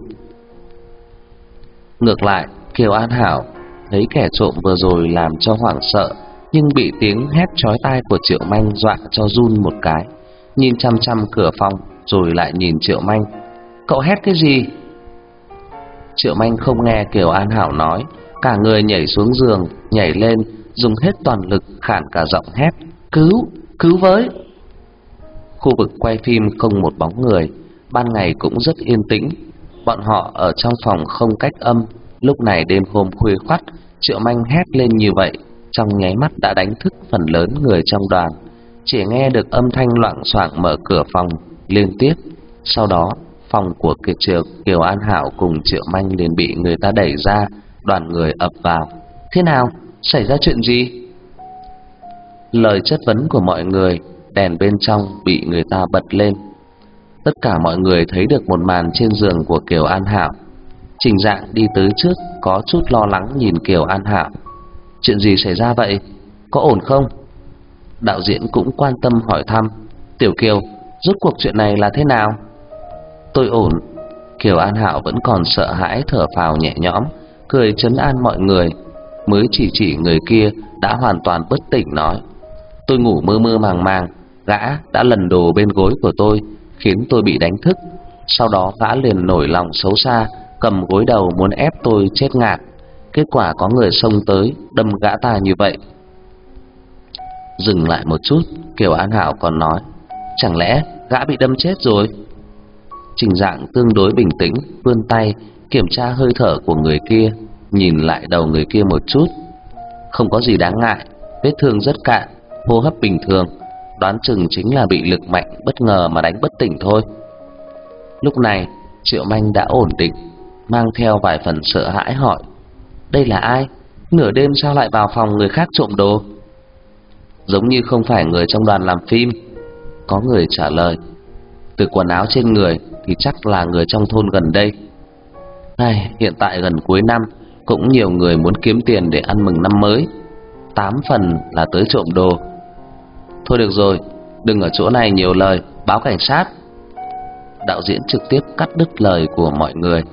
Ngược lại, Kiều An Hảo thấy kẻ trộm vừa rồi làm cho hoảng sợ, nhưng bị tiếng hét chói tai của Triệu Manh dọa cho run một cái, nhìn chăm chăm cửa phòng, rồi lại nhìn Triệu Manh. Cậu hét cái gì? Triệu Manh không nghe Kiều An Hảo nói, cả người nhảy xuống giường, nhảy lên, dùng hết toàn lực khản cả giọng hét: Cứu, cứu với! Khu vực quay phim không một bóng người, ban ngày cũng rất yên tĩnh. Bọn họ ở trong phòng không cách âm. Lúc này đêm hôm khuya khoắt, Triệu Manh hét lên như vậy, trong nháy mắt đã đánh thức phần lớn người trong đoàn. Chỉ nghe được âm thanh loạng choạng mở cửa phòng liên tiếp. Sau đó phòng của Kiệt Triều, Kiều An Hảo cùng Triệu Manh liền bị người ta đẩy ra, đoàn người ập vào. Thế nào? Xảy ra chuyện gì? Lời chất vấn của mọi người, đèn bên trong bị người ta bật lên. Tất cả mọi người thấy được một màn trên giường của Kiều An Hảo. Trình Dạng đi tới trước, có chút lo lắng nhìn Kiều An Hảo. Chuyện gì xảy ra vậy? Có ổn không? Đạo diễn cũng quan tâm hỏi thăm. Tiểu Kiều, rốt cuộc chuyện này là thế nào? Tôi ổn. Kiều An Hảo vẫn còn sợ hãi thở phào nhẹ nhõm, cười trấn an mọi người. Mới chỉ chỉ người kia đã hoàn toàn bất tỉnh nói: Tôi ngủ mơ mơ màng màng, gã đã lần đồ bên gối của tôi, khiến tôi bị đánh thức. Sau đó gã liền nổi lòng xấu xa, cầm gối đầu muốn ép tôi chết ngạt. Kết quả có người xông tới đâm gã ta như vậy. Dừng lại một chút, Kiều An Hảo còn nói: Chẳng lẽ gã bị đâm chết rồi? Trình Dạng tương đối bình tĩnh, vươn tay kiểm tra hơi thở của người kia, nhìn lại đầu người kia một chút. Không có gì đáng ngại, vết thương rất cạn, hô hấp bình thường, đoán chừng chính là bị lực mạnh bất ngờ mà đánh bất tỉnh thôi. Lúc này Triệu Manh đã ổn định, mang theo vài phần sợ hãi hỏi: Đây là ai? Nửa đêm sao lại vào phòng người khác trộm đồ? Giống như không phải người trong đoàn làm phim. Có người trả lời: Từ quần áo trên người thì chắc là người trong thôn gần đây. Ai, hiện tại gần cuối năm, cũng nhiều người muốn kiếm tiền để ăn mừng năm mới. Tám phần là tới trộm đồ. Thôi được rồi, đừng ở chỗ này nhiều lời, báo cảnh sát. Đạo diễn trực tiếp cắt đứt lời của mọi người.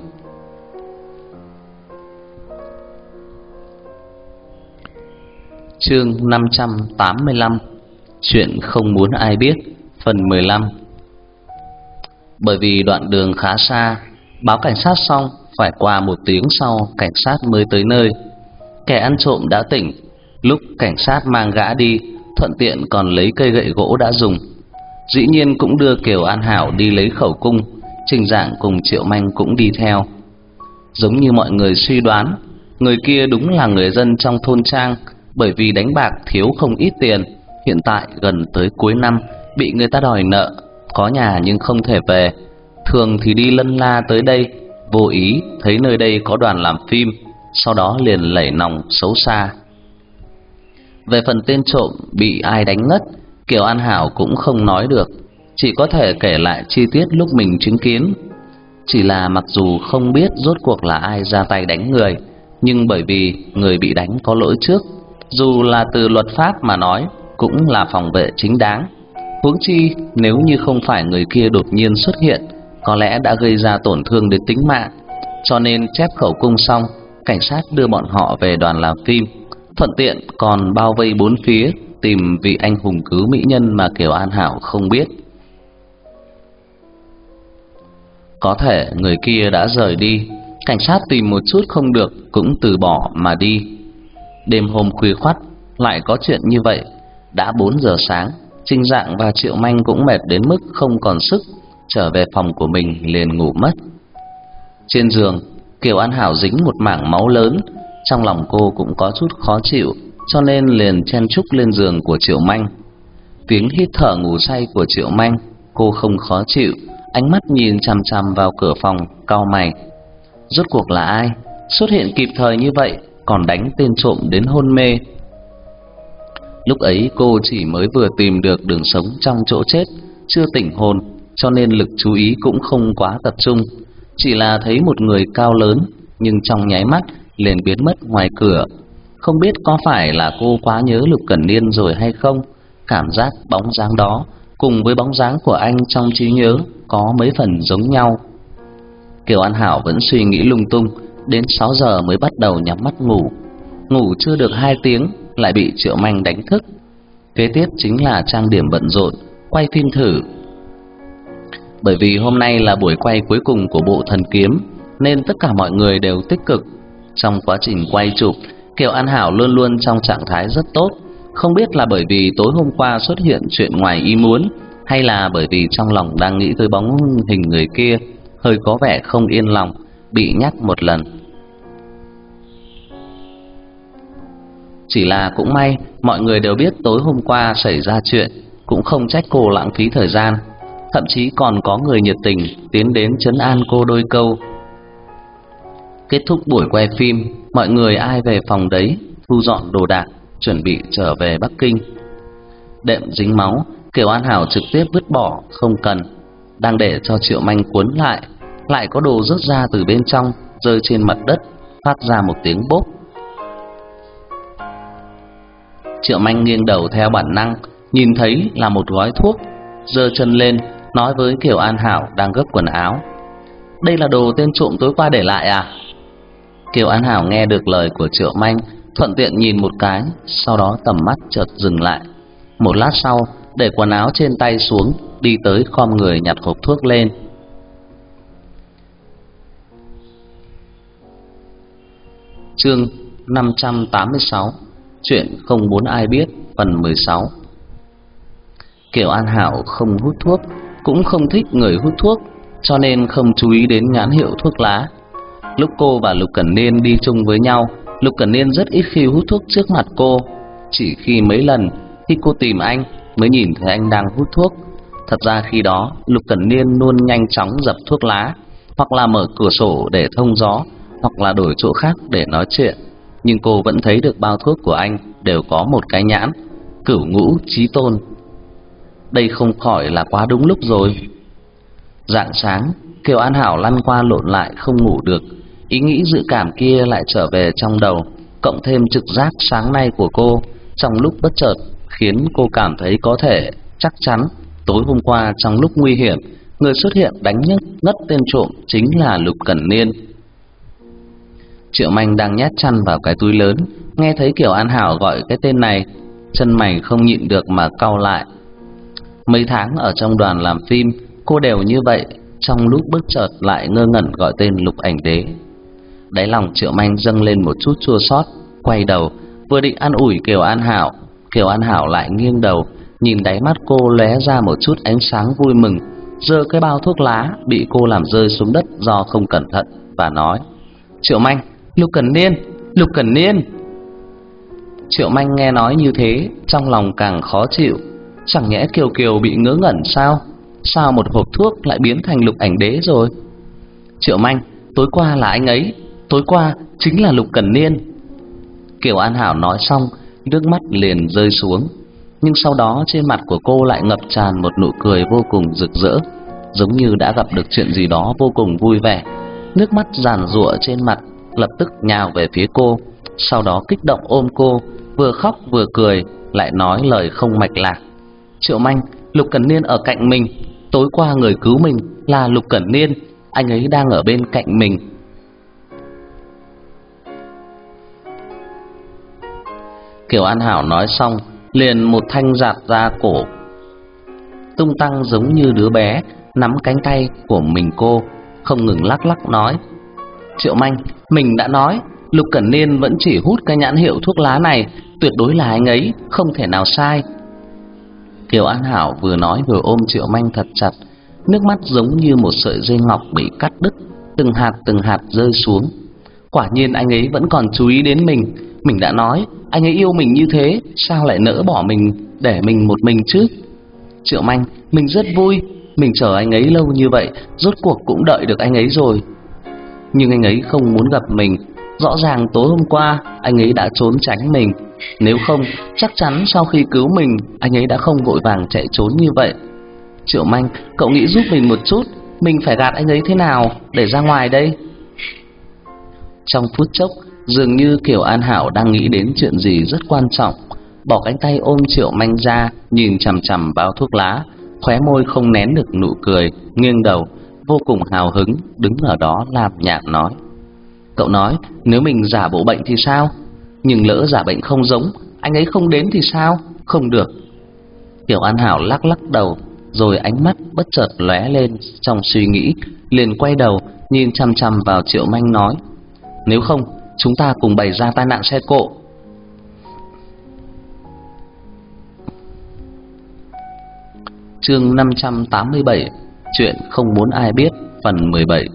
Chương năm trăm tám mươi lăm. Chuyện không muốn ai biết. Phần mười lăm. Bởi vì đoạn đường khá xa, báo cảnh sát xong phải qua một tiếng sau cảnh sát mới tới nơi. Kẻ ăn trộm đã tỉnh. Lúc cảnh sát mang gã đi, thuận tiện còn lấy cây gậy gỗ đã dùng. Dĩ nhiên cũng đưa Kiều An Hảo đi lấy khẩu cung. Trình Dạng cùng Triệu Manh cũng đi theo. Giống như mọi người suy đoán, người kia đúng là người dân trong thôn trang. Bởi vì đánh bạc thiếu không ít tiền, hiện tại gần tới cuối năm bị người ta đòi nợ, có nhà nhưng không thể về. Thường thì đi lân la tới đây, vô ý thấy nơi đây có đoàn làm phim, sau đó liền lẩy nòng xấu xa. Về phần tên trộm bị ai đánh ngất, Kiều An Hảo cũng không nói được, chỉ có thể kể lại chi tiết lúc mình chứng kiến. Chỉ là mặc dù không biết rốt cuộc là ai ra tay đánh người, nhưng bởi vì người bị đánh có lỗi trước, dù là từ luật pháp mà nói cũng là phòng vệ chính đáng. Huống chi nếu như không phải người kia đột nhiên xuất hiện, có lẽ đã gây ra tổn thương đến tính mạng. Cho nên chép khẩu cung xong, cảnh sát đưa bọn họ về đoàn làm phim, thuận tiện còn bao vây bốn phía tìm vị anh hùng cứu mỹ nhân mà Kiều An Hảo không biết. Có thể người kia đã rời đi, cảnh sát tìm một chút không được cũng từ bỏ mà đi. Đêm hôm khuya khoắt lại có chuyện như vậy. Đã bốn giờ sáng, Trình Dạng và Triệu Manh cũng mệt đến mức không còn sức, trở về phòng của mình liền ngủ mất. Trên giường, Kiều An Hảo dính một mảng máu lớn, trong lòng cô cũng có chút khó chịu, cho nên liền chen chúc lên giường của Triệu Manh. Tiếng hít thở ngủ say của Triệu Manh, cô không khó chịu, ánh mắt nhìn chằm chằm vào cửa phòng, cau mày. Rốt cuộc là ai xuất hiện kịp thời như vậy, còn đánh tên trộm đến hôn mê? Lúc ấy cô chỉ mới vừa tìm được đường sống trong chỗ chết, chưa tỉnh hồn, cho nên lực chú ý cũng không quá tập trung. Chỉ là thấy một người cao lớn, nhưng trong nháy mắt liền biến mất ngoài cửa. Không biết có phải là cô quá nhớ Lục Cẩn Niên rồi hay không? Cảm giác bóng dáng đó cùng với bóng dáng của anh trong trí nhớ có mấy phần giống nhau. Kiều An Hảo vẫn suy nghĩ lung tung, đến sáu giờ mới bắt đầu nhắm mắt ngủ. Ngủ chưa được hai tiếng lại bị Triệu Manh đánh thức. Kế tiếp chính là trang điểm bận rộn, quay phim thử. Bởi vì hôm nay là buổi quay cuối cùng của bộ Thần Kiếm nên tất cả mọi người đều tích cực. Trong quá trình quay chụp, Kiều An Hảo luôn luôn trong trạng thái rất tốt. Không biết là bởi vì tối hôm qua xuất hiện chuyện ngoài ý muốn, hay là bởi vì trong lòng đang nghĩ tới bóng hình người kia, hơi có vẻ không yên lòng, bị nhắc một lần. Chỉ là cũng may mọi người đều biết tối hôm qua xảy ra chuyện, cũng không trách cô lãng phí thời gian, thậm chí còn có người nhiệt tình tiến đến trấn an cô đôi câu. Kết thúc buổi quay phim, mọi người ai về phòng đấy, thu dọn đồ đạc, chuẩn bị trở về Bắc Kinh. Đệm dính máu, Kiều An Hảo trực tiếp vứt bỏ, không cần. Đang để cho Triệu Manh cuốn lại, lại có đồ rớt ra từ bên trong, rơi trên mặt đất, phát ra một tiếng bốp. Triệu Manh nghiêng đầu theo bản năng, nhìn thấy là một gói thuốc, giơ chân lên, nói với Kiều An Hảo đang gấp quần áo. Đây là đồ tên trộm tối qua để lại à? Kiều An Hảo nghe được lời của Triệu Manh, thuận tiện nhìn một cái, sau đó tầm mắt chợt dừng lại. Một lát sau, để quần áo trên tay xuống, đi tới khom người nhặt hộp thuốc lên. Chương năm trăm tám mươi sáu, chuyện không muốn ai biết, phần mười sáu. Kiều An Hảo không hút thuốc, cũng không thích người hút thuốc, cho nên không chú ý đến nhãn hiệu thuốc lá. Lúc cô và Lục Cẩn Niên đi chung với nhau, Lục Cẩn Niên rất ít khi hút thuốc trước mặt cô. Chỉ khi mấy lần khi cô tìm anh mới nhìn thấy anh đang hút thuốc. Thật ra khi đó Lục Cẩn Niên luôn nhanh chóng dập thuốc lá, hoặc là mở cửa sổ để thông gió, hoặc là đổi chỗ khác để nói chuyện. Nhưng cô vẫn thấy được bao thuốc của anh đều có một cái nhãn Cửu Ngũ Chí Tôn. Đây không khỏi là quá đúng lúc rồi. Rạng sáng, Kiều An Hảo lăn qua lộn lại không ngủ được. Ý nghĩ dự cảm kia lại trở về trong đầu, cộng thêm trực giác sáng nay của cô, trong lúc bất chợt khiến cô cảm thấy có thể chắc chắn tối hôm qua trong lúc nguy hiểm, người xuất hiện đánh nhấc ngất tên trộm chính là Lục Cẩn Niên. Triệu Manh đang nhét chăn vào cái túi lớn, nghe thấy Kiều An Hảo gọi cái tên này, chân mày không nhịn được mà cau lại. Mấy tháng ở trong đoàn làm phim, cô đều như vậy, trong lúc bất chợt lại ngơ ngẩn gọi tên Lục Ảnh Đế. Đáy lòng Triệu Manh dâng lên một chút chua xót, quay đầu, vừa định an ủi Kiều An Hảo, Kiều An Hảo lại nghiêng đầu, nhìn đáy mắt cô lóe ra một chút ánh sáng vui mừng, giơ cái bao thuốc lá bị cô làm rơi xuống đất do không cẩn thận và nói: Triệu Manh, Lục Cẩn Niên, Lục Cẩn Niên. Triệu Manh nghe nói như thế, trong lòng càng khó chịu. Chẳng nhẽ Kiều Kiều bị ngớ ngẩn sao? Sao một hộp thuốc lại biến thành Lục Ảnh Đế rồi? Triệu Manh, tối qua là anh ấy, tối qua chính là Lục Cẩn Niên. Kiều An Hảo nói xong, nước mắt liền rơi xuống. Nhưng sau đó trên mặt của cô lại ngập tràn một nụ cười vô cùng rực rỡ, giống như đã gặp được chuyện gì đó vô cùng vui vẻ. Nước mắt giàn giụa trên mặt, lập tức nhào về phía cô, sau đó kích động ôm cô, vừa khóc vừa cười, lại nói lời không mạch lạc. Triệu Manh, Lục Cẩn Niên ở cạnh mình, tối qua người cứu mình là Lục Cẩn Niên, anh ấy đang ở bên cạnh mình. Kiều An Hảo nói xong, liền một thanh giạt ra cổ, tung tăng giống như đứa bé nắm cánh tay của mình cô, không ngừng lắc lắc nói: Triệu Manh, mình đã nói, Lục Cẩn Niên vẫn chỉ hút cái nhãn hiệu thuốc lá này, tuyệt đối là anh ấy, không thể nào sai. Kiều An Hảo vừa nói vừa ôm Triệu Manh thật chặt, nước mắt giống như một sợi dây ngọc bị cắt đứt, từng hạt từng hạt rơi xuống. Quả nhiên anh ấy vẫn còn chú ý đến mình, mình đã nói, anh ấy yêu mình như thế, sao lại nỡ bỏ mình để mình một mình chứ? Triệu Manh, mình rất vui, mình chờ anh ấy lâu như vậy, rốt cuộc cũng đợi được anh ấy rồi. Nhưng anh ấy không muốn gặp mình, rõ ràng tối hôm qua anh ấy đã trốn tránh mình. Nếu không, chắc chắn sau khi cứu mình, anh ấy đã không vội vàng chạy trốn như vậy. Triệu Manh, cậu nghĩ giúp mình một chút, mình phải gạt anh ấy thế nào để ra ngoài đây? Trong phút chốc, dường như Kiều An Hảo đang nghĩ đến chuyện gì rất quan trọng, bỏ cánh tay ôm Triệu Manh ra, nhìn chằm chằm bao thuốc lá, khóe môi không nén được nụ cười, nghiêng đầu, vô cùng hào hứng, đứng ở đó lạp nhạp nói: Cậu nói, nếu mình giả bộ bệnh thì sao? Nhưng lỡ giả bệnh không giống, anh ấy không đến thì sao? Không được. Kiều An Hảo lắc lắc đầu, rồi ánh mắt bất chợt lóe lên trong suy nghĩ, liền quay đầu nhìn chằm chằm vào Triệu Manh nói: "Nếu không, chúng ta cùng bày ra tai nạn xe cộ." Chương năm trăm tám mươi bảy, chuyện không muốn ai biết, phần mười bảy.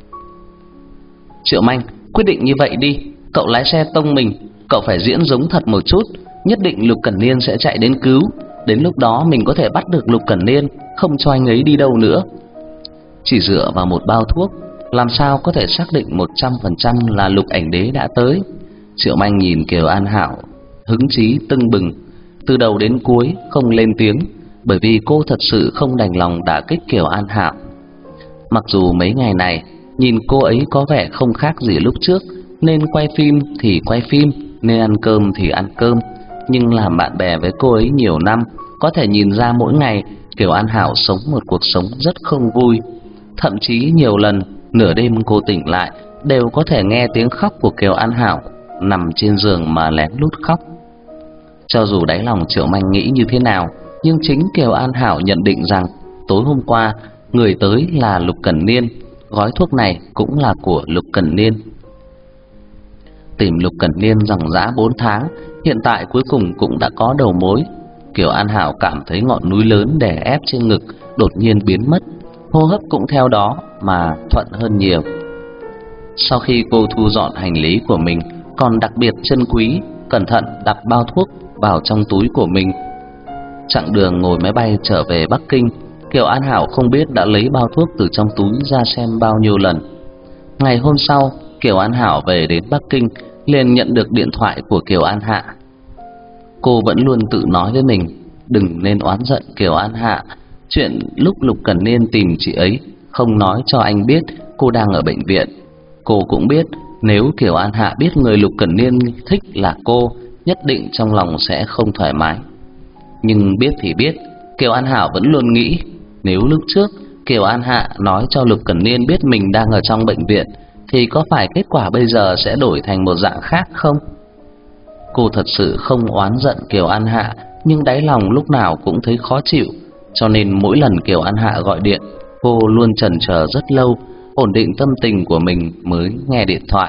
Triệu Manh, quyết định như vậy đi, cậu lái xe tông mình, cậu phải diễn giống thật một chút, nhất định Lục Cẩn Niên sẽ chạy đến cứu, đến lúc đó mình có thể bắt được Lục Cẩn Niên, không cho anh ấy đi đâu nữa. Chỉ dựa vào một bao thuốc, làm sao có thể xác định một trăm phần trăm là Lục Ảnh Đế đã tới? Triệu Manh nhìn Kiều An Hảo, hứng chí tưng bừng, từ đầu đến cuối không lên tiếng, bởi vì cô thật sự không đành lòng đả kích Kiều An Hảo. Mặc dù mấy ngày này nhìn cô ấy có vẻ không khác gì lúc trước, nên quay phim thì quay phim, nên ăn cơm thì ăn cơm, nhưng làm bạn bè với cô ấy nhiều năm, có thể nhìn ra mỗi ngày Kiều An Hảo sống một cuộc sống rất không vui. Thậm chí nhiều lần nửa đêm cô tỉnh lại đều có thể nghe tiếng khóc của Kiều An Hảo nằm trên giường mà lén lút khóc. Cho dù đáy lòng Triệu Manh nghĩ như thế nào, nhưng chính Kiều An Hảo nhận định rằng tối hôm qua người tới là Lục Cẩn Niên, gói thuốc này cũng là của Lục Cẩn Niên. Tìm Lục Cẩn Niên dòng dã bốn tháng, hiện tại cuối cùng cũng đã có đầu mối. Kiều An Hảo cảm thấy ngọn núi lớn đè ép trên ngực đột nhiên biến mất, hô hấp cũng theo đó mà thuận hơn nhiều. Sau khi cô thu dọn hành lý của mình, còn đặc biệt trân quý, cẩn thận đặt bao thuốc vào trong túi của mình. Chặng đường ngồi máy bay trở về Bắc Kinh, Kiều An Hảo không biết đã lấy bao thuốc từ trong túi ra xem bao nhiêu lần. Ngày hôm sau, Kiều An Hảo về đến Bắc Kinh, liền nhận được điện thoại của Kiều An Hạ. Cô vẫn luôn tự nói với mình, đừng nên oán giận Kiều An Hạ. Chuyện lúc Lục Cẩn Niên tìm chị ấy, không nói cho anh biết cô đang ở bệnh viện. Cô cũng biết nếu Kiều An Hạ biết người Lục Cẩn Niên thích là cô, nhất định trong lòng sẽ không thoải mái. Nhưng biết thì biết, Kiều An Hảo vẫn luôn nghĩ, nếu lúc trước Kiều An Hạ nói cho Lục Cẩn Niên biết mình đang ở trong bệnh viện, thì có phải kết quả bây giờ sẽ đổi thành một dạng khác không? Cô thật sự không oán giận Kiều An Hạ, nhưng đáy lòng lúc nào cũng thấy khó chịu, cho nên mỗi lần Kiều An Hạ gọi điện, cô luôn chần chờ rất lâu, ổn định tâm tình của mình mới nghe điện thoại.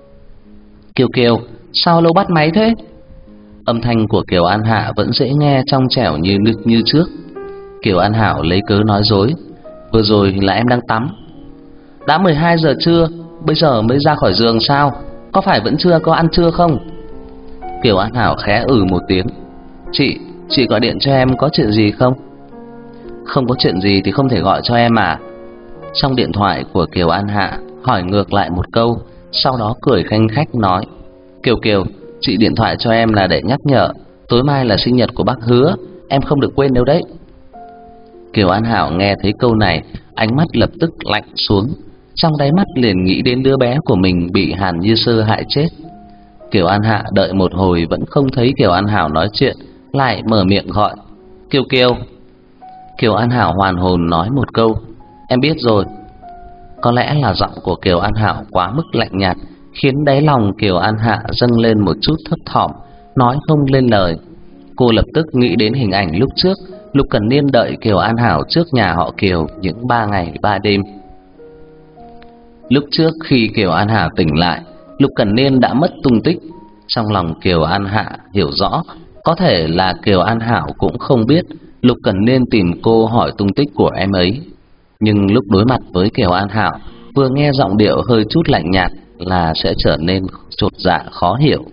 Kiều Kiều, sao lâu bắt máy thế? Âm thanh của Kiều An Hạ vẫn dễ nghe trong trẻo như nước như trước. Kiều An Hảo lấy cớ nói dối, vừa rồi là em đang tắm. Đã mười hai giờ trưa, bây giờ mới ra khỏi giường sao? Có phải vẫn chưa có ăn trưa không? Kiều An Hảo khẽ ừ một tiếng. Chị, chị gọi điện cho em có chuyện gì không? Không có chuyện gì thì không thể gọi cho em à? Trong điện thoại của Kiều An Hạ hỏi ngược lại một câu, sau đó cười khanh khách nói: Kiều Kiều, chị điện thoại cho em là để nhắc nhở tối mai là sinh nhật của bác Hứa, em không được quên đâu đấy. Kiều An Hảo nghe thấy câu này, ánh mắt lập tức lạnh xuống, trong đáy mắt liền nghĩ đến đứa bé của mình bị Hàn Như Sơ hại chết. Kiều An Hạ đợi một hồi vẫn không thấy Kiều An Hảo nói chuyện, lại mở miệng gọi: Kiều Kiều. Kiều An Hảo hoàn hồn nói một câu: Em biết rồi. Có lẽ là giọng của Kiều An Hảo quá mức lạnh nhạt, khiến đáy lòng Kiều An Hạ dâng lên một chút thấp thỏm, nói không lên lời. Cô lập tức nghĩ đến hình ảnh lúc trước Lục Cẩn Niên đợi Kiều An Hảo trước nhà họ Kiều những ba ngày ba đêm. Lúc trước khi Kiều An Hạ tỉnh lại, Lục Cẩn Niên đã mất tung tích. Trong lòng Kiều An Hạ hiểu rõ, có thể là Kiều An Hảo cũng không biết Lục Cẩn Niên tìm cô hỏi tung tích của em ấy. Nhưng lúc đối mặt với Kiều An Hảo, vừa nghe giọng điệu hơi chút lạnh nhạt là sẽ trở nên chột dạ khó hiểu.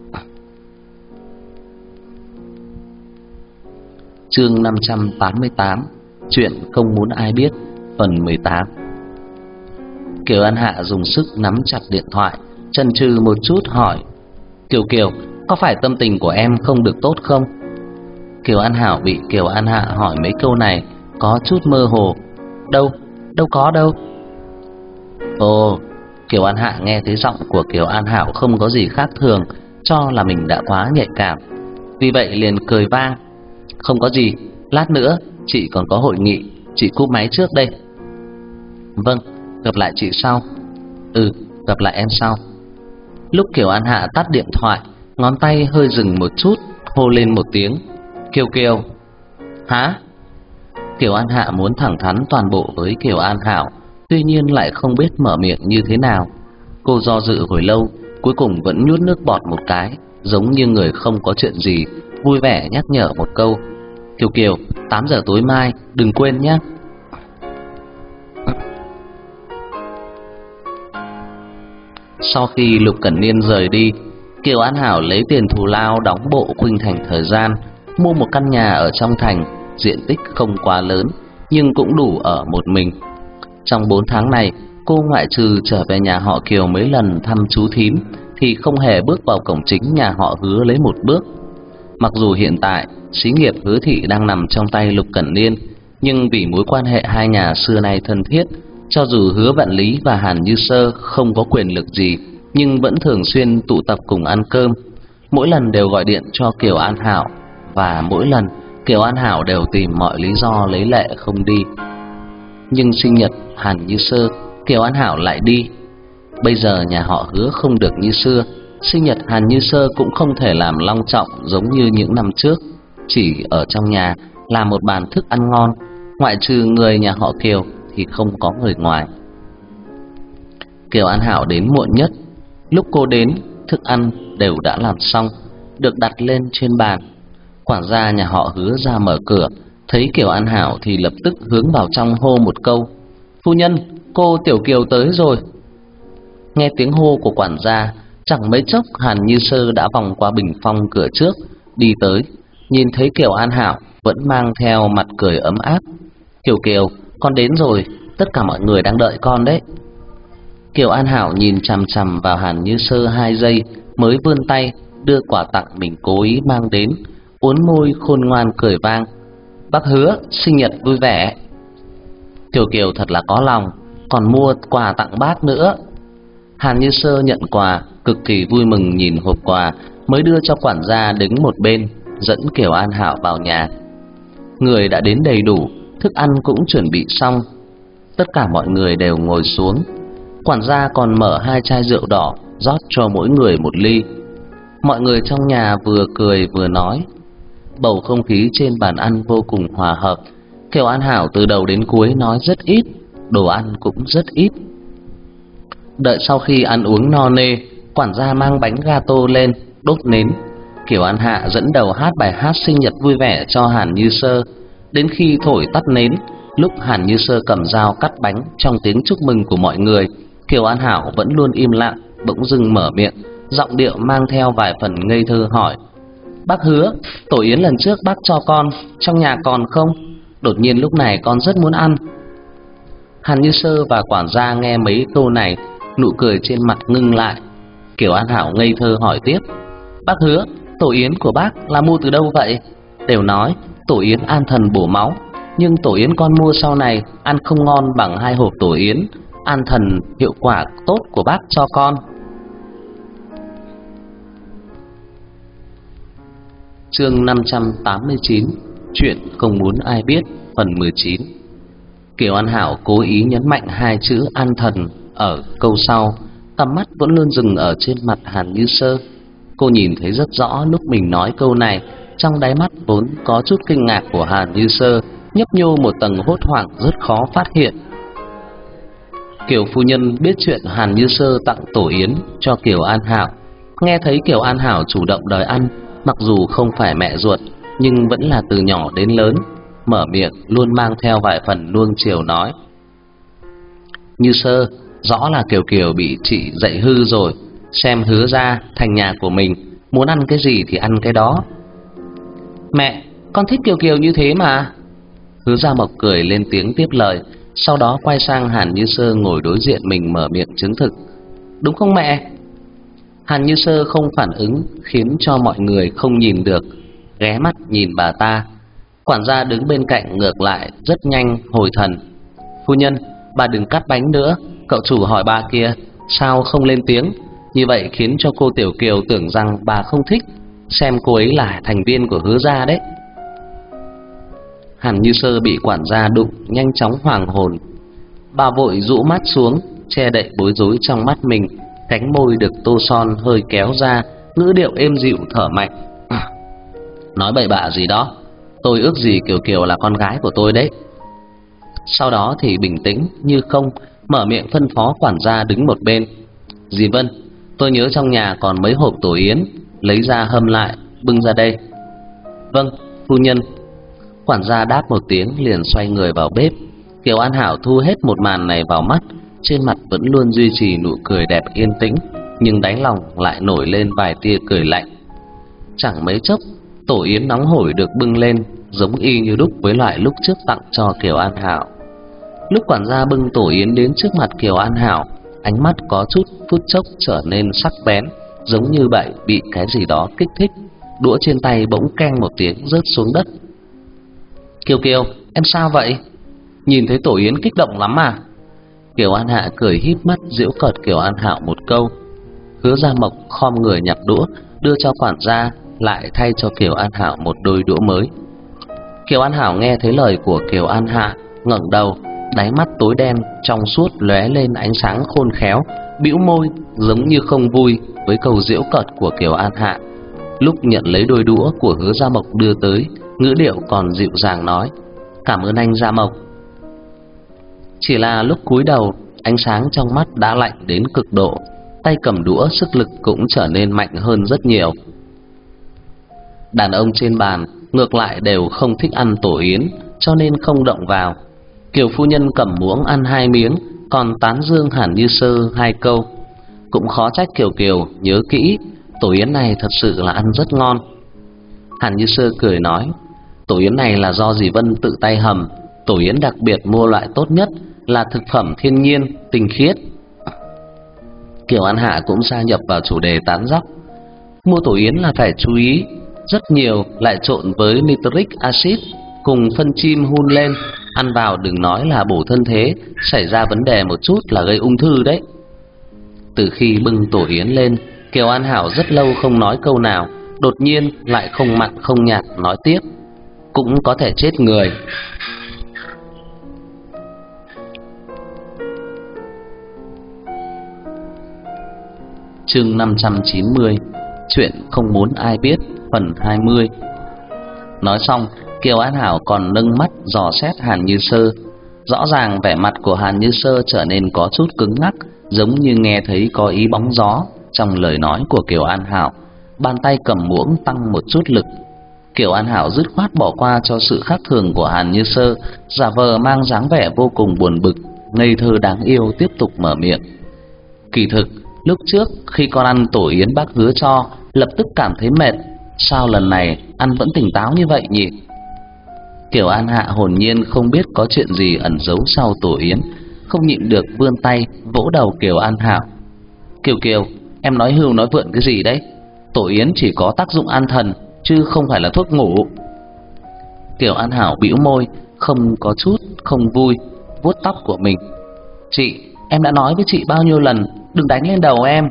Chương năm trăm tám mươi tám, chuyện không muốn ai biết, phần mười tám. Kiều An Hạ dùng sức nắm chặt điện thoại, chần chừ một chút hỏi: Kiều Kiều, có phải tâm tình của em không được tốt không? Kiều An Hảo bị Kiều An Hạ hỏi mấy câu này có chút mơ hồ. Đâu, đâu có đâu. Ồ, Kiều An Hạ nghe thấy giọng của Kiều An Hảo không có gì khác thường, cho là mình đã quá nhạy cảm, vì vậy liền cười vang: Không có gì, lát nữa chị còn có hội nghị, chị cúp máy trước đây. Vâng, gặp lại chị sau. Ừ, gặp lại em sau. Lúc Kiều An Hạ tắt điện thoại, ngón tay hơi dừng một chút, hô lên một tiếng: Kiều Kiều. Hả? Kiều An Hạ muốn thẳng thắn toàn bộ với Kiều An Hảo, tuy nhiên lại không biết mở miệng như thế nào. Cô do dự hồi lâu, cuối cùng vẫn nuốt nước bọt một cái, giống như người không có chuyện gì, vui vẻ nhắc nhở một câu: Kiều Kiều, tám giờ tối mai, đừng quên nhé. Sau khi Lục Cẩn Niên rời đi, Kiều An Hảo lấy tiền thù lao đóng bộ khuynh thành thời gian, mua một căn nhà ở trong thành, diện tích không quá lớn, nhưng cũng đủ ở một mình. Trong bốn tháng này, cô ngoại trừ trở về nhà họ Kiều mấy lần thăm chú thím, thì không hề bước vào cổng chính nhà họ Hứa lấy một bước. Mặc dù hiện tại xí nghiệp Hứa thị đang nằm trong tay Lục Cẩn Niên, nhưng vì mối quan hệ hai nhà xưa nay thân thiết, cho dù Hứa Vạn Lý và Hàn Như Sơ không có quyền lực gì, nhưng vẫn thường xuyên tụ tập cùng ăn cơm. Mỗi lần đều gọi điện cho Kiều An Hảo, và mỗi lần Kiều An Hảo đều tìm mọi lý do lấy lệ không đi. Nhưng sinh nhật Hàn Như Sơ, Kiều An Hảo lại đi. Bây giờ nhà họ Hứa không được như xưa, sinh nhật Hàn Như Sơ cũng không thể làm long trọng giống như những năm trước, chỉ ở trong nhà làm một bàn thức ăn ngon, ngoại trừ người nhà họ Kiều thì không có người ngoài. Kiều An Hảo đến muộn nhất. Lúc cô đến, thức ăn đều đã làm xong, được đặt lên trên bàn. Quản gia nhà họ Hứa ra mở cửa, thấy Kiều An Hảo thì lập tức hướng vào trong hô một câu: Phu nhân, cô Tiểu Kiều tới rồi. Nghe tiếng hô của quản gia, chẳng mấy chốc Hàn Như Sơ đã vòng qua bình phong cửa trước, đi tới, nhìn thấy Kiều An Hảo vẫn mang theo mặt cười ấm áp. Kiều Kiều, con đến rồi, tất cả mọi người đang đợi con đấy. Kiều An Hảo nhìn chằm chằm vào Hàn Như Sơ hai giây, mới vươn tay đưa quà tặng mình cố ý mang đến, uốn môi khôn ngoan cười vang: Bác Hứa, sinh nhật vui vẻ. Kiều Kiều thật là có lòng, còn mua quà tặng bác nữa. Hàn Như Sơ nhận quà, cực kỳ vui mừng nhìn hộp quà, mới đưa cho quản gia đứng một bên, dẫn Kiều An Hảo vào nhà. Người đã đến đầy đủ, thức ăn cũng chuẩn bị xong. Tất cả mọi người đều ngồi xuống. Quản gia còn mở hai chai rượu đỏ, rót cho mỗi người một ly. Mọi người trong nhà vừa cười vừa nói. Bầu không khí trên bàn ăn vô cùng hòa hợp. Kiều An Hảo từ đầu đến cuối nói rất ít, đồ ăn cũng rất ít. Đợi sau khi ăn uống no nê, quản gia mang bánh gato lên, đốt nến. Kiều An Hạ dẫn đầu hát bài hát sinh nhật vui vẻ cho Hàn Như Sơ. Đến khi thổi tắt nến, lúc Hàn Như Sơ cầm dao cắt bánh trong tiếng chúc mừng của mọi người, Kiều An Hảo vẫn luôn im lặng, bỗng dưng mở miệng, giọng điệu mang theo vài phần ngây thơ hỏi: Bác Hứa, tổ yến lần trước bác cho con, trong nhà còn không? Đột nhiên lúc này con rất muốn ăn. Hàn Như Sơ và quản gia nghe mấy câu này, nụ cười trên mặt ngưng lại. Kiều An Hảo ngây thơ hỏi tiếp: Bác Hứa, tổ yến của bác là mua từ đâu vậy? Đều nói tổ yến an thần bổ máu, nhưng tổ yến con mua sau này ăn không ngon bằng hai hộp tổ yến an thần hiệu quả tốt của bác cho con. Chương năm trăm tám mươi chín, chuyện không muốn ai biết, phần mười chín. Kiều An Hảo cố ý nhấn mạnh hai chữ an thần ở câu sau, tầm mắt vẫn luôn dừng ở trên mặt Hàn Như Sơ. Cô nhìn thấy rất rõ lúc mình nói câu này, trong đáy mắt vốn có chút kinh ngạc của Hàn Như Sơ nhấp nhô một tầng hốt hoảng rất khó phát hiện. Kiều phu nhân biết chuyện Hàn Như Sơ tặng tổ yến cho Kiều An Hảo. Nghe thấy Kiều An Hảo chủ động đòi ăn, mặc dù không phải mẹ ruột, nhưng vẫn là từ nhỏ đến lớn, mở miệng luôn mang theo vài phần nuông chiều nói: Như Sơ, rõ là Kiều Kiều bị chị dạy hư rồi, xem Hứa ra thành nhà của mình, muốn ăn cái gì thì ăn cái đó. Mẹ, con thích Kiều Kiều như thế mà. Hứa Gia Mộc cười lên tiếng tiếp lời, sau đó quay sang Hàn Như Sơ ngồi đối diện mình mở miệng chứng thực: Đúng không mẹ? Hàn Như Sơ không phản ứng, khiến cho mọi người không nhìn được, ghé mắt nhìn bà ta. Quản gia đứng bên cạnh ngược lại rất nhanh hồi thần: Phu nhân, bà đừng cắt bánh nữa, cậu chủ hỏi bà kia sao không lên tiếng, như vậy khiến cho cô Tiểu Kiều tưởng rằng bà không thích, xem cô ấy là thành viên của Hứa gia đấy. Hàn Như Sơ bị quản gia đụng nhanh chóng hoàng hồn. Bà vội rũ mắt xuống, che đậy bối rối trong mắt mình, cánh môi được tô son hơi kéo ra, ngữ điệu êm dịu thở mạnh: Nói bậy bạ gì đó, tôi ước gì Kiều Kiều là con gái của tôi đấy, Sau đó thì bình tĩnh như không, mở miệng phân phó quản gia đứng một bên. Dì Vân, tôi nhớ trong nhà còn mấy hộp tổ yến, lấy ra hâm lại, bưng ra đây. Vâng, phu nhân. Quản gia đáp một tiếng liền xoay người vào bếp. Kiều An Hảo thu hết một màn này vào mắt, trên mặt vẫn luôn duy trì nụ cười đẹp yên tĩnh, nhưng đáy lòng lại nổi lên vài tia cười lạnh. Chẳng mấy chốc, tổ yến nóng hổi được bưng lên, giống y như đúc với loại lúc trước tặng cho Kiều An Hảo. Lúc quản gia bưng tổ yến đến trước mặt Kiều An Hảo, ánh mắt có chút phút chốc trở nên sắc bén, giống như vậy bị cái gì đó kích thích. Đũa trên tay bỗng keng một tiếng rớt xuống đất. Kiều Kiều, em sao vậy? Nhìn thấy tổ yến kích động lắm à? Kiều An Hạ cười híp mắt giễu cợt Kiều An Hảo một câu. Hứa Gia Mộc khom người nhặt đũa, đưa cho quản gia, lại thay cho Kiều An Hảo một đôi đũa mới. Kiều An Hảo nghe thấy lời của Kiều An Hạ, ngẩng đầu, đáy mắt tối đen trong suốt lóe lên ánh sáng khôn khéo, bĩu môi giống như không vui với câu giễu cợt của Kiều An Hạ. Lúc nhận lấy đôi đũa của Hứa Gia Mộc đưa tới, ngữ điệu còn dịu dàng nói: "Cảm ơn anh Gia Mộc." Chỉ là lúc cúi đầu, ánh sáng trong mắt đã lạnh đến cực độ, tay cầm đũa sức lực cũng trở nên mạnh hơn rất nhiều. Đàn ông trên bàn ngược lại đều không thích ăn tổ yến, cho nên không động vào. Kiều phu nhân cầm muỗng ăn hai miếng, còn tán dương Hàn Như Sơ hai câu. Cũng khó trách Kiều Kiều nhớ kỹ, tổ yến này thật sự là ăn rất ngon. Hàn Như Sơ cười nói: "Tổ yến này là do dì Vân tự tay hầm, tổ yến đặc biệt mua loại tốt nhất, là thực phẩm thiên nhiên, tinh khiết." Kiều An Hạ cũng gia nhập vào chủ đề tán dóc. Mua tổ yến là phải chú ý, rất nhiều lại trộn với nitric acid cùng phân chim hun lên, ăn vào đừng nói là bổ thân thế, xảy ra vấn đề một chút là gây ung thư đấy. Từ khi bưng tổ yến lên, Kiều An Hảo rất lâu không nói câu nào, đột nhiên lại không mặn không nhạt nói tiếp: "Cũng có thể chết người." Chương năm trăm chín mươi, chuyện không muốn ai biết, phần hai mươi. Nói xong, Kiều An Hảo còn nâng mắt dò xét Hàn Như Sơ. Rõ ràng vẻ mặt của Hàn Như Sơ trở nên có chút cứng ngắc, giống như nghe thấy có ý bóng gió trong lời nói của Kiều An Hảo. Bàn tay cầm muỗng tăng một chút lực. Kiều An Hảo dứt khoát bỏ qua cho sự khác thường của Hàn Như Sơ, giả vờ mang dáng vẻ vô cùng buồn bực, ngây thơ đáng yêu tiếp tục mở miệng: "Kỳ thực, lúc trước khi con ăn tổ yến bác Hứa cho, lập tức cảm thấy mệt, sao lần này ăn vẫn tỉnh táo như vậy nhỉ?" Kiều An Hạ hồn nhiên không biết có chuyện gì ẩn giấu sau tổ yến, không nhịn được vươn tay vỗ đầu Kiều An Hảo. "Kiều Kiều, em nói hưu nói vượn cái gì đấy? Tổ yến chỉ có tác dụng an thần, chứ không phải là thuốc ngủ." Kiều An Hảo bĩu môi, không có chút không vui, vuốt tóc của mình. "Chị, em đã nói với chị bao nhiêu lần, đừng đánh lên đầu em."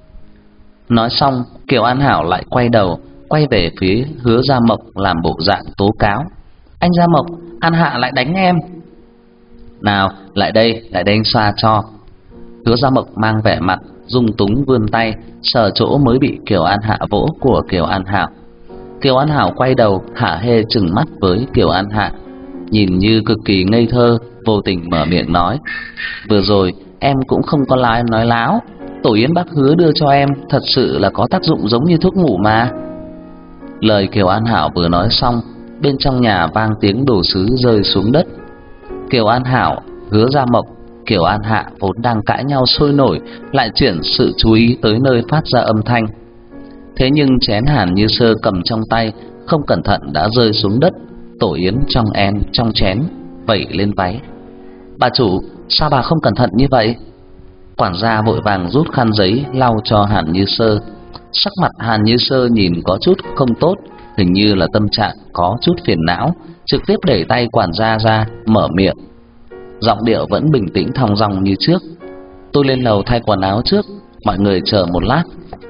Nói xong, Kiều An Hảo lại quay đầu, quay về phía Hứa Gia Mộc làm bộ dạng tố cáo: "Anh Gia Mộc, An Hạ lại đánh em." "Nào, lại đây, lại đây anh xoa cho." Hứa Gia Mộc mang vẻ mặt dung túng vươn tay sờ chỗ mới bị Kiều An Hạ vỗ của Kiều An Hảo. Kiều An Hảo quay đầu hả hê trừng mắt với Kiều An Hạ, nhìn như cực kỳ ngây thơ, vô tình mở miệng nói: "Vừa rồi em cũng không có lái nói láo, tổ yến bác Hứa đưa cho em thật sự là có tác dụng giống như thuốc ngủ mà." Lời Kiều An Hảo vừa nói xong, bên trong nhà vang tiếng đồ sứ rơi xuống đất. Kiều An Hảo, Hứa Gia Mộc, Kiều An Hạ vốn đang cãi nhau sôi nổi, lại chuyển sự chú ý tới nơi phát ra âm thanh. Thế nhưng chén Hàn Như Sơ cầm trong tay không cẩn thận đã rơi xuống đất, tổ yến trong em trong chén vẩy lên váy. "Bà chủ, sao bà không cẩn thận như vậy?" Quản gia vội vàng rút khăn giấy lau cho Hàn Như Sơ. Sắc mặt Hàn Như Sơ nhìn có chút không tốt, hình như là tâm trạng có chút phiền não, trực tiếp đẩy tay quản gia ra, mở miệng. Giọng điệu vẫn bình tĩnh thong dong như trước: "Tôi lên lầu thay quần áo trước, mọi người chờ một lát."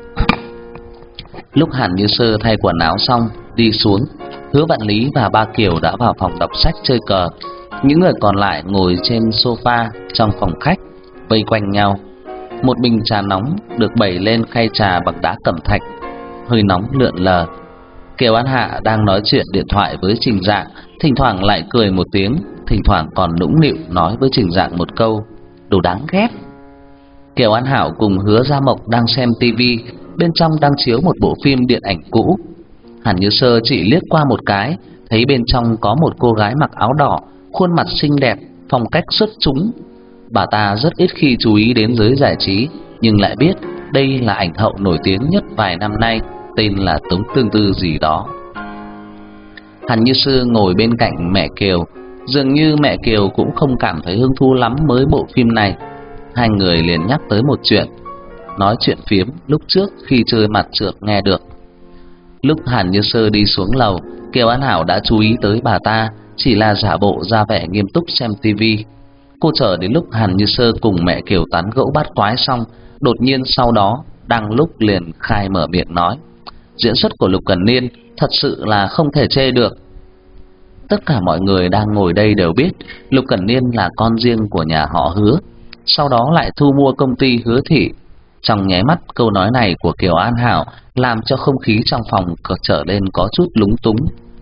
Lúc Hàn Như Sơ thay quần áo xong đi xuống, Hứa Vạn Lý và Ba Kiều đã vào phòng đọc sách chơi cờ. Những người còn lại ngồi trên sofa trong phòng khách vây quanh nhau. Một bình trà nóng được bày lên khay trà bằng đá cẩm thạch, hơi nóng lượn lờ. Kiều An Hạ đang nói chuyện điện thoại với Trình Dạng, thỉnh thoảng lại cười một tiếng, thỉnh thoảng còn nũng nịu nói với Trình Dạng một câu: "Đồ đáng ghét." Kiều An Hảo cùng Hứa Gia Mộc đang xem tivi, bên trong đang chiếu một bộ phim điện ảnh cũ. Hàn Như Sơ chỉ liếc qua một cái, thấy bên trong có một cô gái mặc áo đỏ, khuôn mặt xinh đẹp, phong cách xuất chúng. Bà ta rất ít khi chú ý đến giới giải trí, nhưng lại biết đây là ảnh hậu nổi tiếng nhất vài năm nay, tên là Tống Tương Tư gì đó. Hàn Như Sơ ngồi bên cạnh mẹ Kiều, dường như mẹ Kiều cũng không cảm thấy hứng thú lắm với bộ phim này. Hai người liền nhắc tới một chuyện, nói chuyện phiếm lúc trước khi chơi mặt trược nghe được. Lúc Hàn Như Sơ đi xuống lầu, Kiều An Hảo đã chú ý tới bà ta, chỉ là giả bộ ra vẻ nghiêm túc xem tivi. Cô chờ đến lúc Hàn Như Sơ cùng mẹ Kiều tán gẫu bát quái xong, đột nhiên sau đó đang lúc liền khai mở miệng nói: "Diễn xuất của Lục Cẩn Niên thật sự là không thể chê được." Tất cả mọi người đang ngồi đây đều biết Lục Cẩn Niên là con riêng của nhà họ Hứa, sau đó lại thu mua công ty Hứa Thị. Trong nháy mắt, câu nói này của Kiều An Hảo làm cho không khí trong phòng trở lên có chút lúng túng.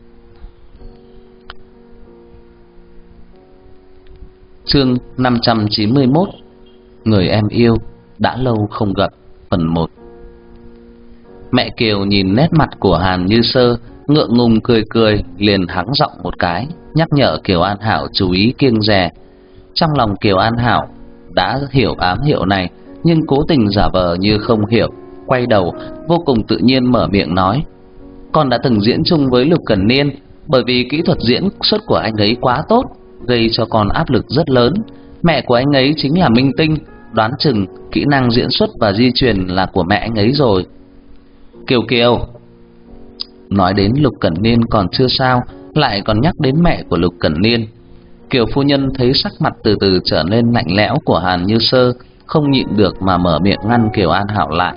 Chương năm trăm chín mươi mốt: Người em yêu đã lâu không gặp, phần một. Mẹ Kiều nhìn nét mặt của Hàn Như Sơ, ngượng ngùng cười cười, liền hắng giọng một cái, nhắc nhở Kiều An Hảo chú ý kiêng dè. Trong lòng Kiều An Hảo đã hiểu ám hiệu này, nhưng cố tình giả vờ như không hiểu, quay đầu vô cùng tự nhiên mở miệng nói: "Con đã từng diễn chung với Lục Cẩn Niên, bởi vì kỹ thuật diễn xuất của anh ấy quá tốt, gây cho con áp lực rất lớn. Mẹ của anh ấy chính là minh tinh, đoán chừng kỹ năng diễn xuất và di truyền là của mẹ anh ấy rồi." Kiều Kiều nói đến Lục Cẩn Niên còn chưa sao, lại còn nhắc đến mẹ của Lục Cẩn Niên. Kiều phu nhân thấy sắc mặt từ từ trở nên lạnh lẽo của Hàn Như Sơ, không nhịn được mà mở miệng ngăn Kiều An Hảo lại.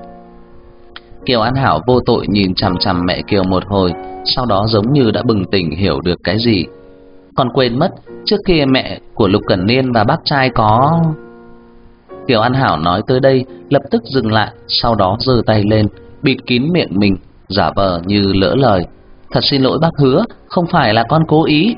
Kiều An Hảo vô tội nhìn chằm chằm mẹ Kiều một hồi, sau đó giống như đã bừng tỉnh hiểu được cái gì. Còn quên mất, trước kia mẹ của Lục Cẩn Niên và bác trai có... Kiều An Hảo nói tới đây, lập tức dừng lại, sau đó giơ tay lên, bịt kín miệng mình, giả vờ như lỡ lời: "Thật xin lỗi bác Hứa, không phải là con cố ý."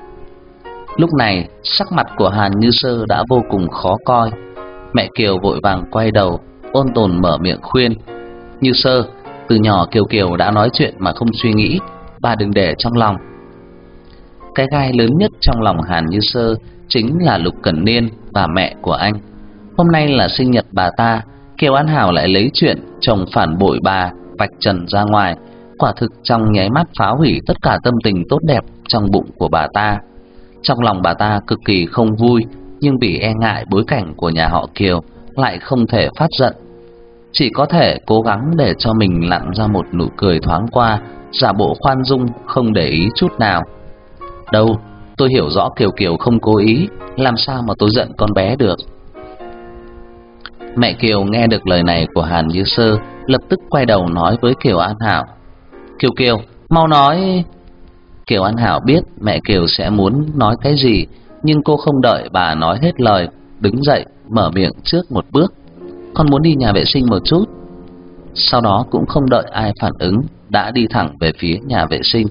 Lúc này, sắc mặt của Hàn Như Sơ đã vô cùng khó coi. Mẹ Kiều vội vàng quay đầu, ôn tồn mở miệng khuyên: "Như Sơ, từ nhỏ Kiều Kiều đã nói chuyện mà không suy nghĩ, bà đừng để trong lòng." Cái gai lớn nhất trong lòng Hàn Như Sơ chính là Lục Cẩn Niên và mẹ của anh. Hôm nay là sinh nhật bà ta, Kiều An Hảo lại lấy chuyện chồng phản bội bà vạch trần ra ngoài, quả thực trong nháy mắt phá hủy tất cả tâm tình tốt đẹp trong bụng của bà ta. Trong lòng bà ta cực kỳ không vui, nhưng vì e ngại bối cảnh của nhà họ Kiều lại không thể phát giận, chỉ có thể cố gắng để cho mình lặn ra một nụ cười thoáng qua, giả bộ khoan dung không để ý chút nào. "Đâu, tôi hiểu rõ Kiều Kiều không cố ý, làm sao mà tôi giận con bé được." Mẹ Kiều nghe được lời này của Hàn Như Sơ, lập tức quay đầu nói với Kiều An Hảo: "Kiều Kiều, mau nói." Kiều An Hảo biết mẹ Kiều sẽ muốn nói cái gì, nhưng cô không đợi bà nói hết lời, đứng dậy mở miệng trước một bước: "Con muốn đi nhà vệ sinh một chút." Sau đó cũng không đợi ai phản ứng, đã đi thẳng về phía nhà vệ sinh.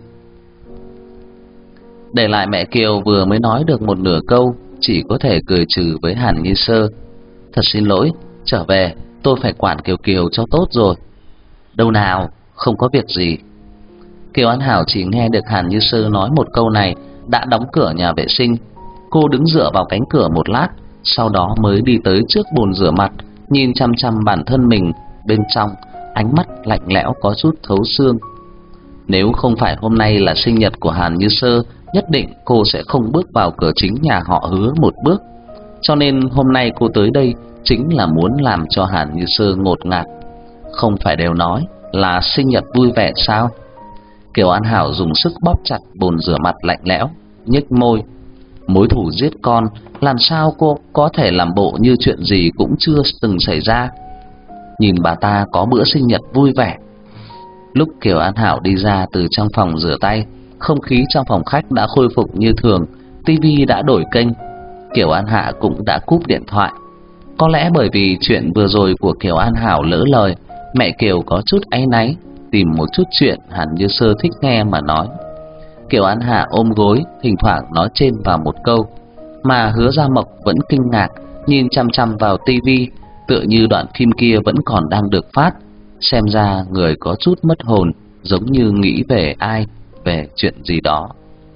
Để lại mẹ Kiều vừa mới nói được một nửa câu, chỉ có thể cười trừ với Hàn Như Sơ: "Thật xin lỗi, trở về tôi phải quản Kiều Kiều cho tốt rồi." "Đâu nào, không có việc gì." Kiều An Hảo chỉ nghe được Hàn Như Sơ nói một câu này, đã đóng cửa nhà vệ sinh. Cô đứng dựa vào cánh cửa một lát, sau đó mới đi tới trước bồn rửa mặt, nhìn chăm chăm bản thân mình bên trong, ánh mắt lạnh lẽo có chút thấu xương. Nếu không phải hôm nay là sinh nhật của Hàn Như Sơ, nhất định cô sẽ không bước vào cửa chính nhà họ Hứa một bước. Cho nên hôm nay cô tới đây chính là muốn làm cho Hàn Như Sơ ngột ngạt. Không phải đều nói là sinh nhật vui vẻ sao? Kiều An Hảo dùng sức bóp chặt bồn rửa mặt lạnh lẽo, nhếch môi: "Mối thù giết con, làm sao cô có thể làm bộ như chuyện gì cũng chưa từng xảy ra?" Nhìn bà ta có bữa sinh nhật vui vẻ. Lúc Kiều An Hảo đi ra từ trong phòng rửa tay, không khí trong phòng khách đã khôi phục như thường, tivi đã đổi kênh, Kiều An Hạ cũng đã cúp điện thoại. Có lẽ bởi vì chuyện vừa rồi của Kiều An Hảo lỡ lời, mẹ Kiều có chút áy náy, tìm một chút chuyện Hàn Như Sơ thích nghe mà nói. Kiều An Hạ ôm gối, thỉnh thoảng nói trên vào một câu, mà Hứa Gia Mộc vẫn kinh ngạc, nhìn chăm chăm vào tivi, tựa như đoạn phim kia vẫn còn đang được phát. Xem ra người có chút mất hồn, giống như nghĩ về ai, về chuyện gì đó.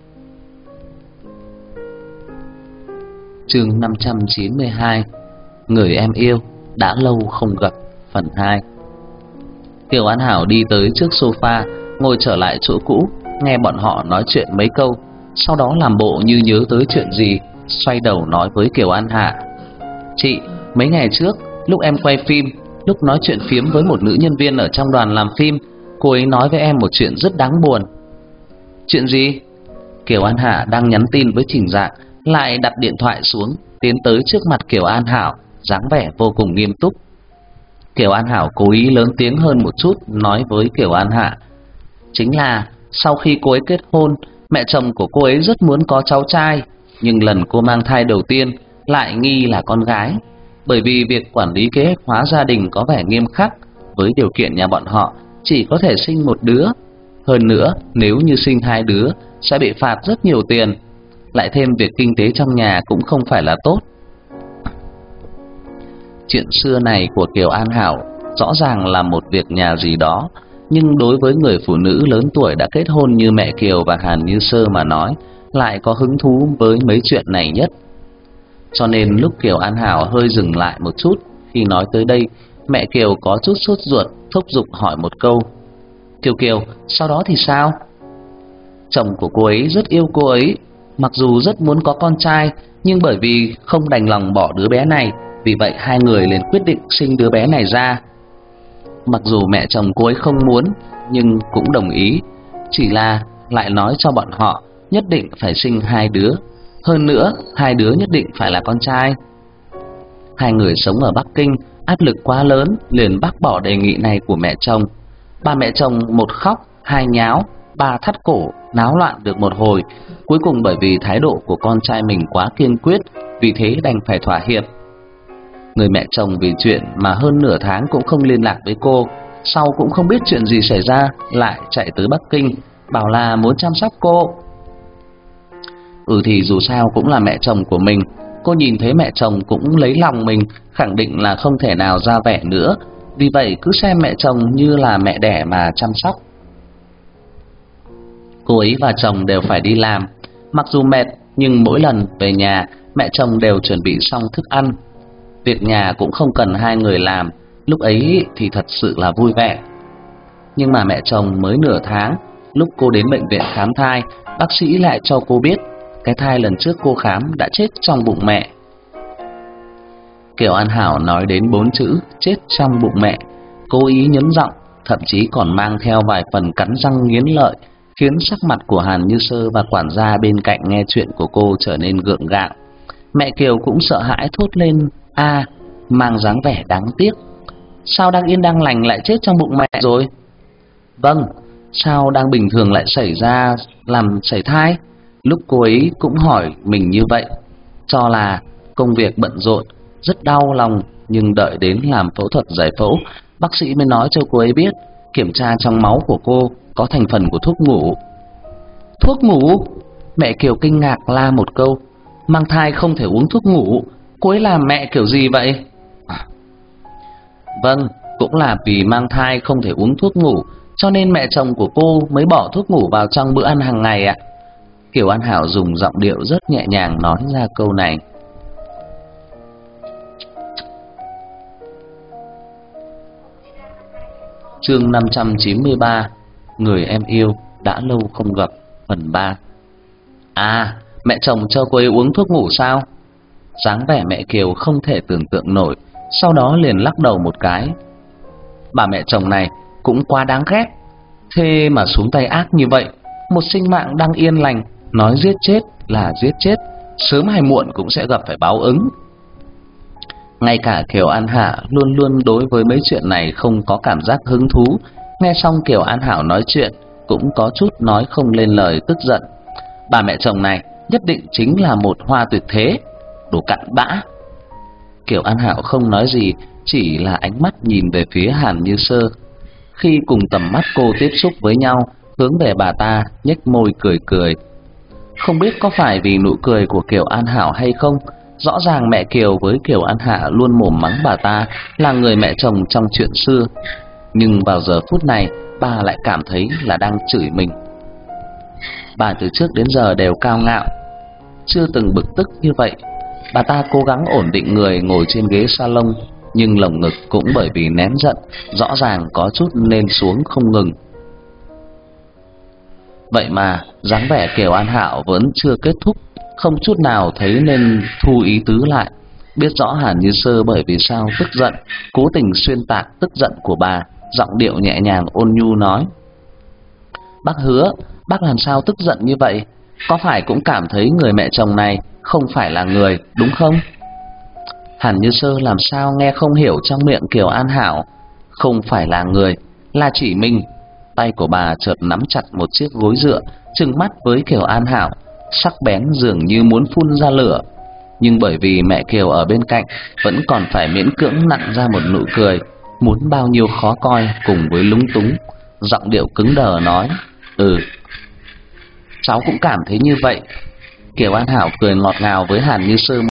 Chương năm trăm chín mươi hai. Người em yêu đã lâu không gặp, phần hai. Kiều An Hảo đi tới trước sofa, ngồi trở lại chỗ cũ, nghe bọn họ nói chuyện mấy câu, sau đó làm bộ như nhớ tới chuyện gì, xoay đầu nói với Kiều An Hạ: "Chị, mấy ngày trước, lúc em quay phim, lúc nói chuyện phiếm với một nữ nhân viên ở trong đoàn làm phim, cô ấy nói với em một chuyện rất đáng buồn." "Chuyện gì?" Kiều An Hạ đang nhắn tin với Trình Dạng, lại đặt điện thoại xuống, tiến tới trước mặt Kiều An Hảo, dáng vẻ vô cùng nghiêm túc. Kiều An Hảo cố ý lớn tiếng hơn một chút, nói với Kiều An Hạ: "Chính là sau khi cô ấy kết hôn, mẹ chồng của cô ấy rất muốn có cháu trai, nhưng lần cô mang thai đầu tiên lại nghi là con gái. Bởi vì việc quản lý kế hoạch hóa gia đình có vẻ nghiêm khắc, với điều kiện nhà bọn họ chỉ có thể sinh một đứa. Hơn nữa, nếu như sinh hai đứa sẽ bị phạt rất nhiều tiền. Lại thêm việc kinh tế trong nhà cũng không phải là tốt." Chuyện xưa này của Kiều An Hảo rõ ràng là một việc nhà gì đó, nhưng đối với người phụ nữ lớn tuổi đã kết hôn như mẹ Kiều và Hàn Như Sơ mà nói, lại có hứng thú với mấy chuyện này nhất. Cho nên lúc Kiều An Hảo hơi dừng lại một chút, khi nói tới đây, mẹ Kiều có chút sốt ruột, thúc giục hỏi một câu: "Kiều Kiều, sau đó thì sao?" "Chồng của cô ấy rất yêu cô ấy, mặc dù rất muốn có con trai, nhưng bởi vì không đành lòng bỏ đứa bé này, vì vậy hai người liền quyết định sinh đứa bé này ra. Mặc dù mẹ chồng cô ấy không muốn, nhưng cũng đồng ý, chỉ là lại nói cho bọn họ nhất định phải sinh hai đứa. Hơn nữa, hai đứa nhất định phải là con trai. Hai người sống ở Bắc Kinh, áp lực quá lớn, liền bác bỏ đề nghị này của mẹ chồng. Ba mẹ chồng một khóc, hai nháo, ba thắt cổ, náo loạn được một hồi. Cuối cùng bởi vì thái độ của con trai mình quá kiên quyết, vì thế đành phải thỏa hiệp. Người mẹ chồng vì chuyện mà hơn nửa tháng cũng không liên lạc với cô, sau cũng không biết chuyện gì xảy ra, lại chạy tới Bắc Kinh, bảo là muốn chăm sóc cô. Ừ thì dù sao cũng là mẹ chồng của mình, cô nhìn thấy mẹ chồng cũng lấy lòng mình, khẳng định là không thể nào ra vẻ nữa, vì vậy cứ xem mẹ chồng như là mẹ đẻ mà chăm sóc. Cô ấy và chồng đều phải đi làm, mặc dù mệt nhưng mỗi lần về nhà mẹ chồng đều chuẩn bị xong thức ăn. Việc nhà cũng không cần hai người làm, lúc ấy thì thật sự là vui vẻ. Nhưng mà mẹ chồng mới nửa tháng, lúc cô đến bệnh viện khám thai, bác sĩ lại cho cô biết cái thai lần trước cô khám đã chết trong bụng mẹ. Kiều An Hảo nói đến bốn chữ chết trong bụng mẹ, cố ý nhấn giọng, thậm chí còn mang theo vài phần cắn răng nghiến lợi, khiến sắc mặt của Hàn Như Sơ và quản gia bên cạnh nghe chuyện của cô trở nên gượng gạo. Mẹ Kiều cũng sợ hãi thốt lên a, à, mang dáng vẻ đáng tiếc. Sao đang yên đang lành lại chết trong bụng mẹ rồi? Vâng, sao đang bình thường lại xảy ra làm sảy thai? Lúc cô ấy cũng hỏi mình như vậy, cho là công việc bận rộn, rất đau lòng, nhưng đợi đến làm phẫu thuật giải phẫu, bác sĩ mới nói cho cô ấy biết, kiểm tra trong máu của cô có thành phần của thuốc ngủ. Thuốc ngủ? Mẹ Kiều kinh ngạc la một câu, mang thai không thể uống thuốc ngủ, cô ấy làm mẹ kiểu gì vậy? À, vâng, cũng là vì mang thai không thể uống thuốc ngủ, cho nên mẹ chồng của cô mới bỏ thuốc ngủ vào trong bữa ăn hàng ngày ạ. Kiều An Hảo dùng giọng điệu rất nhẹ nhàng nói ra câu này. Chương năm trăm chín mươi ba. Người em yêu đã lâu không gặp, phần ba. À, mẹ chồng cho cô ấy uống thuốc ngủ sao? Dáng vẻ mẹ Kiều không thể tưởng tượng nổi, sau đó liền lắc đầu một cái. Bà mẹ chồng này cũng quá đáng ghét, thế mà xuống tay ác như vậy. Một sinh mạng đang yên lành, nói giết chết là giết chết, sớm hay muộn cũng sẽ gặp phải báo ứng. Ngay cả Kiều An Hạ luôn luôn đối với mấy chuyện này không có cảm giác hứng thú, nghe xong Kiều An Hảo nói chuyện cũng có chút nói không lên lời, tức giận. Bà mẹ chồng này nhất định chính là một hoa tuyệt thế, đồ cặn bã. Kiều An Hảo không nói gì, chỉ là ánh mắt nhìn về phía Hàn Như Sơ. Khi cùng tầm mắt cô tiếp xúc với nhau, hướng về bà ta, nhếch môi cười cười. Không biết có phải vì nụ cười của Kiều An Hảo hay không, rõ ràng mẹ Kiều với Kiều An Hạ luôn mồm mắng bà ta là người mẹ chồng trong chuyện xưa. Nhưng vào giờ phút này, bà lại cảm thấy là đang chửi mình. Bà từ trước đến giờ đều cao ngạo, chưa từng bực tức như vậy. Bà ta cố gắng ổn định người ngồi trên ghế salon, nhưng lồng ngực cũng bởi vì nén giận, rõ ràng có chút lên xuống không ngừng. Vậy mà dáng vẻ Kiều An Hạo vẫn chưa kết thúc, không chút nào thấy nên thu ý tứ lại. Biết rõ Hàn Như Sơ bởi vì sao tức giận, cố tình xuyên tạc tức giận của bà, giọng điệu nhẹ nhàng ôn nhu nói: Bác hứa, bác làm sao tức giận như vậy? Có phải cũng cảm thấy người mẹ chồng này không phải là người, đúng không? Hàn Như Sơ làm sao nghe không hiểu trong miệng Kiều An Hảo không phải là người, là chỉ mình. Tay của bà chợt nắm chặt một chiếc gối dựa, trừng mắt với Kiều An Hảo, sắc bén dường như muốn phun ra lửa. Nhưng bởi vì mẹ Kiều ở bên cạnh, vẫn còn phải miễn cưỡng nặn ra một nụ cười, muốn bao nhiêu khó coi cùng với lúng túng, giọng điệu cứng đờ nói: Ừ, cháu cũng cảm thấy như vậy. Kiều An Hảo cười ngọt ngào với Hàn Như Sơ.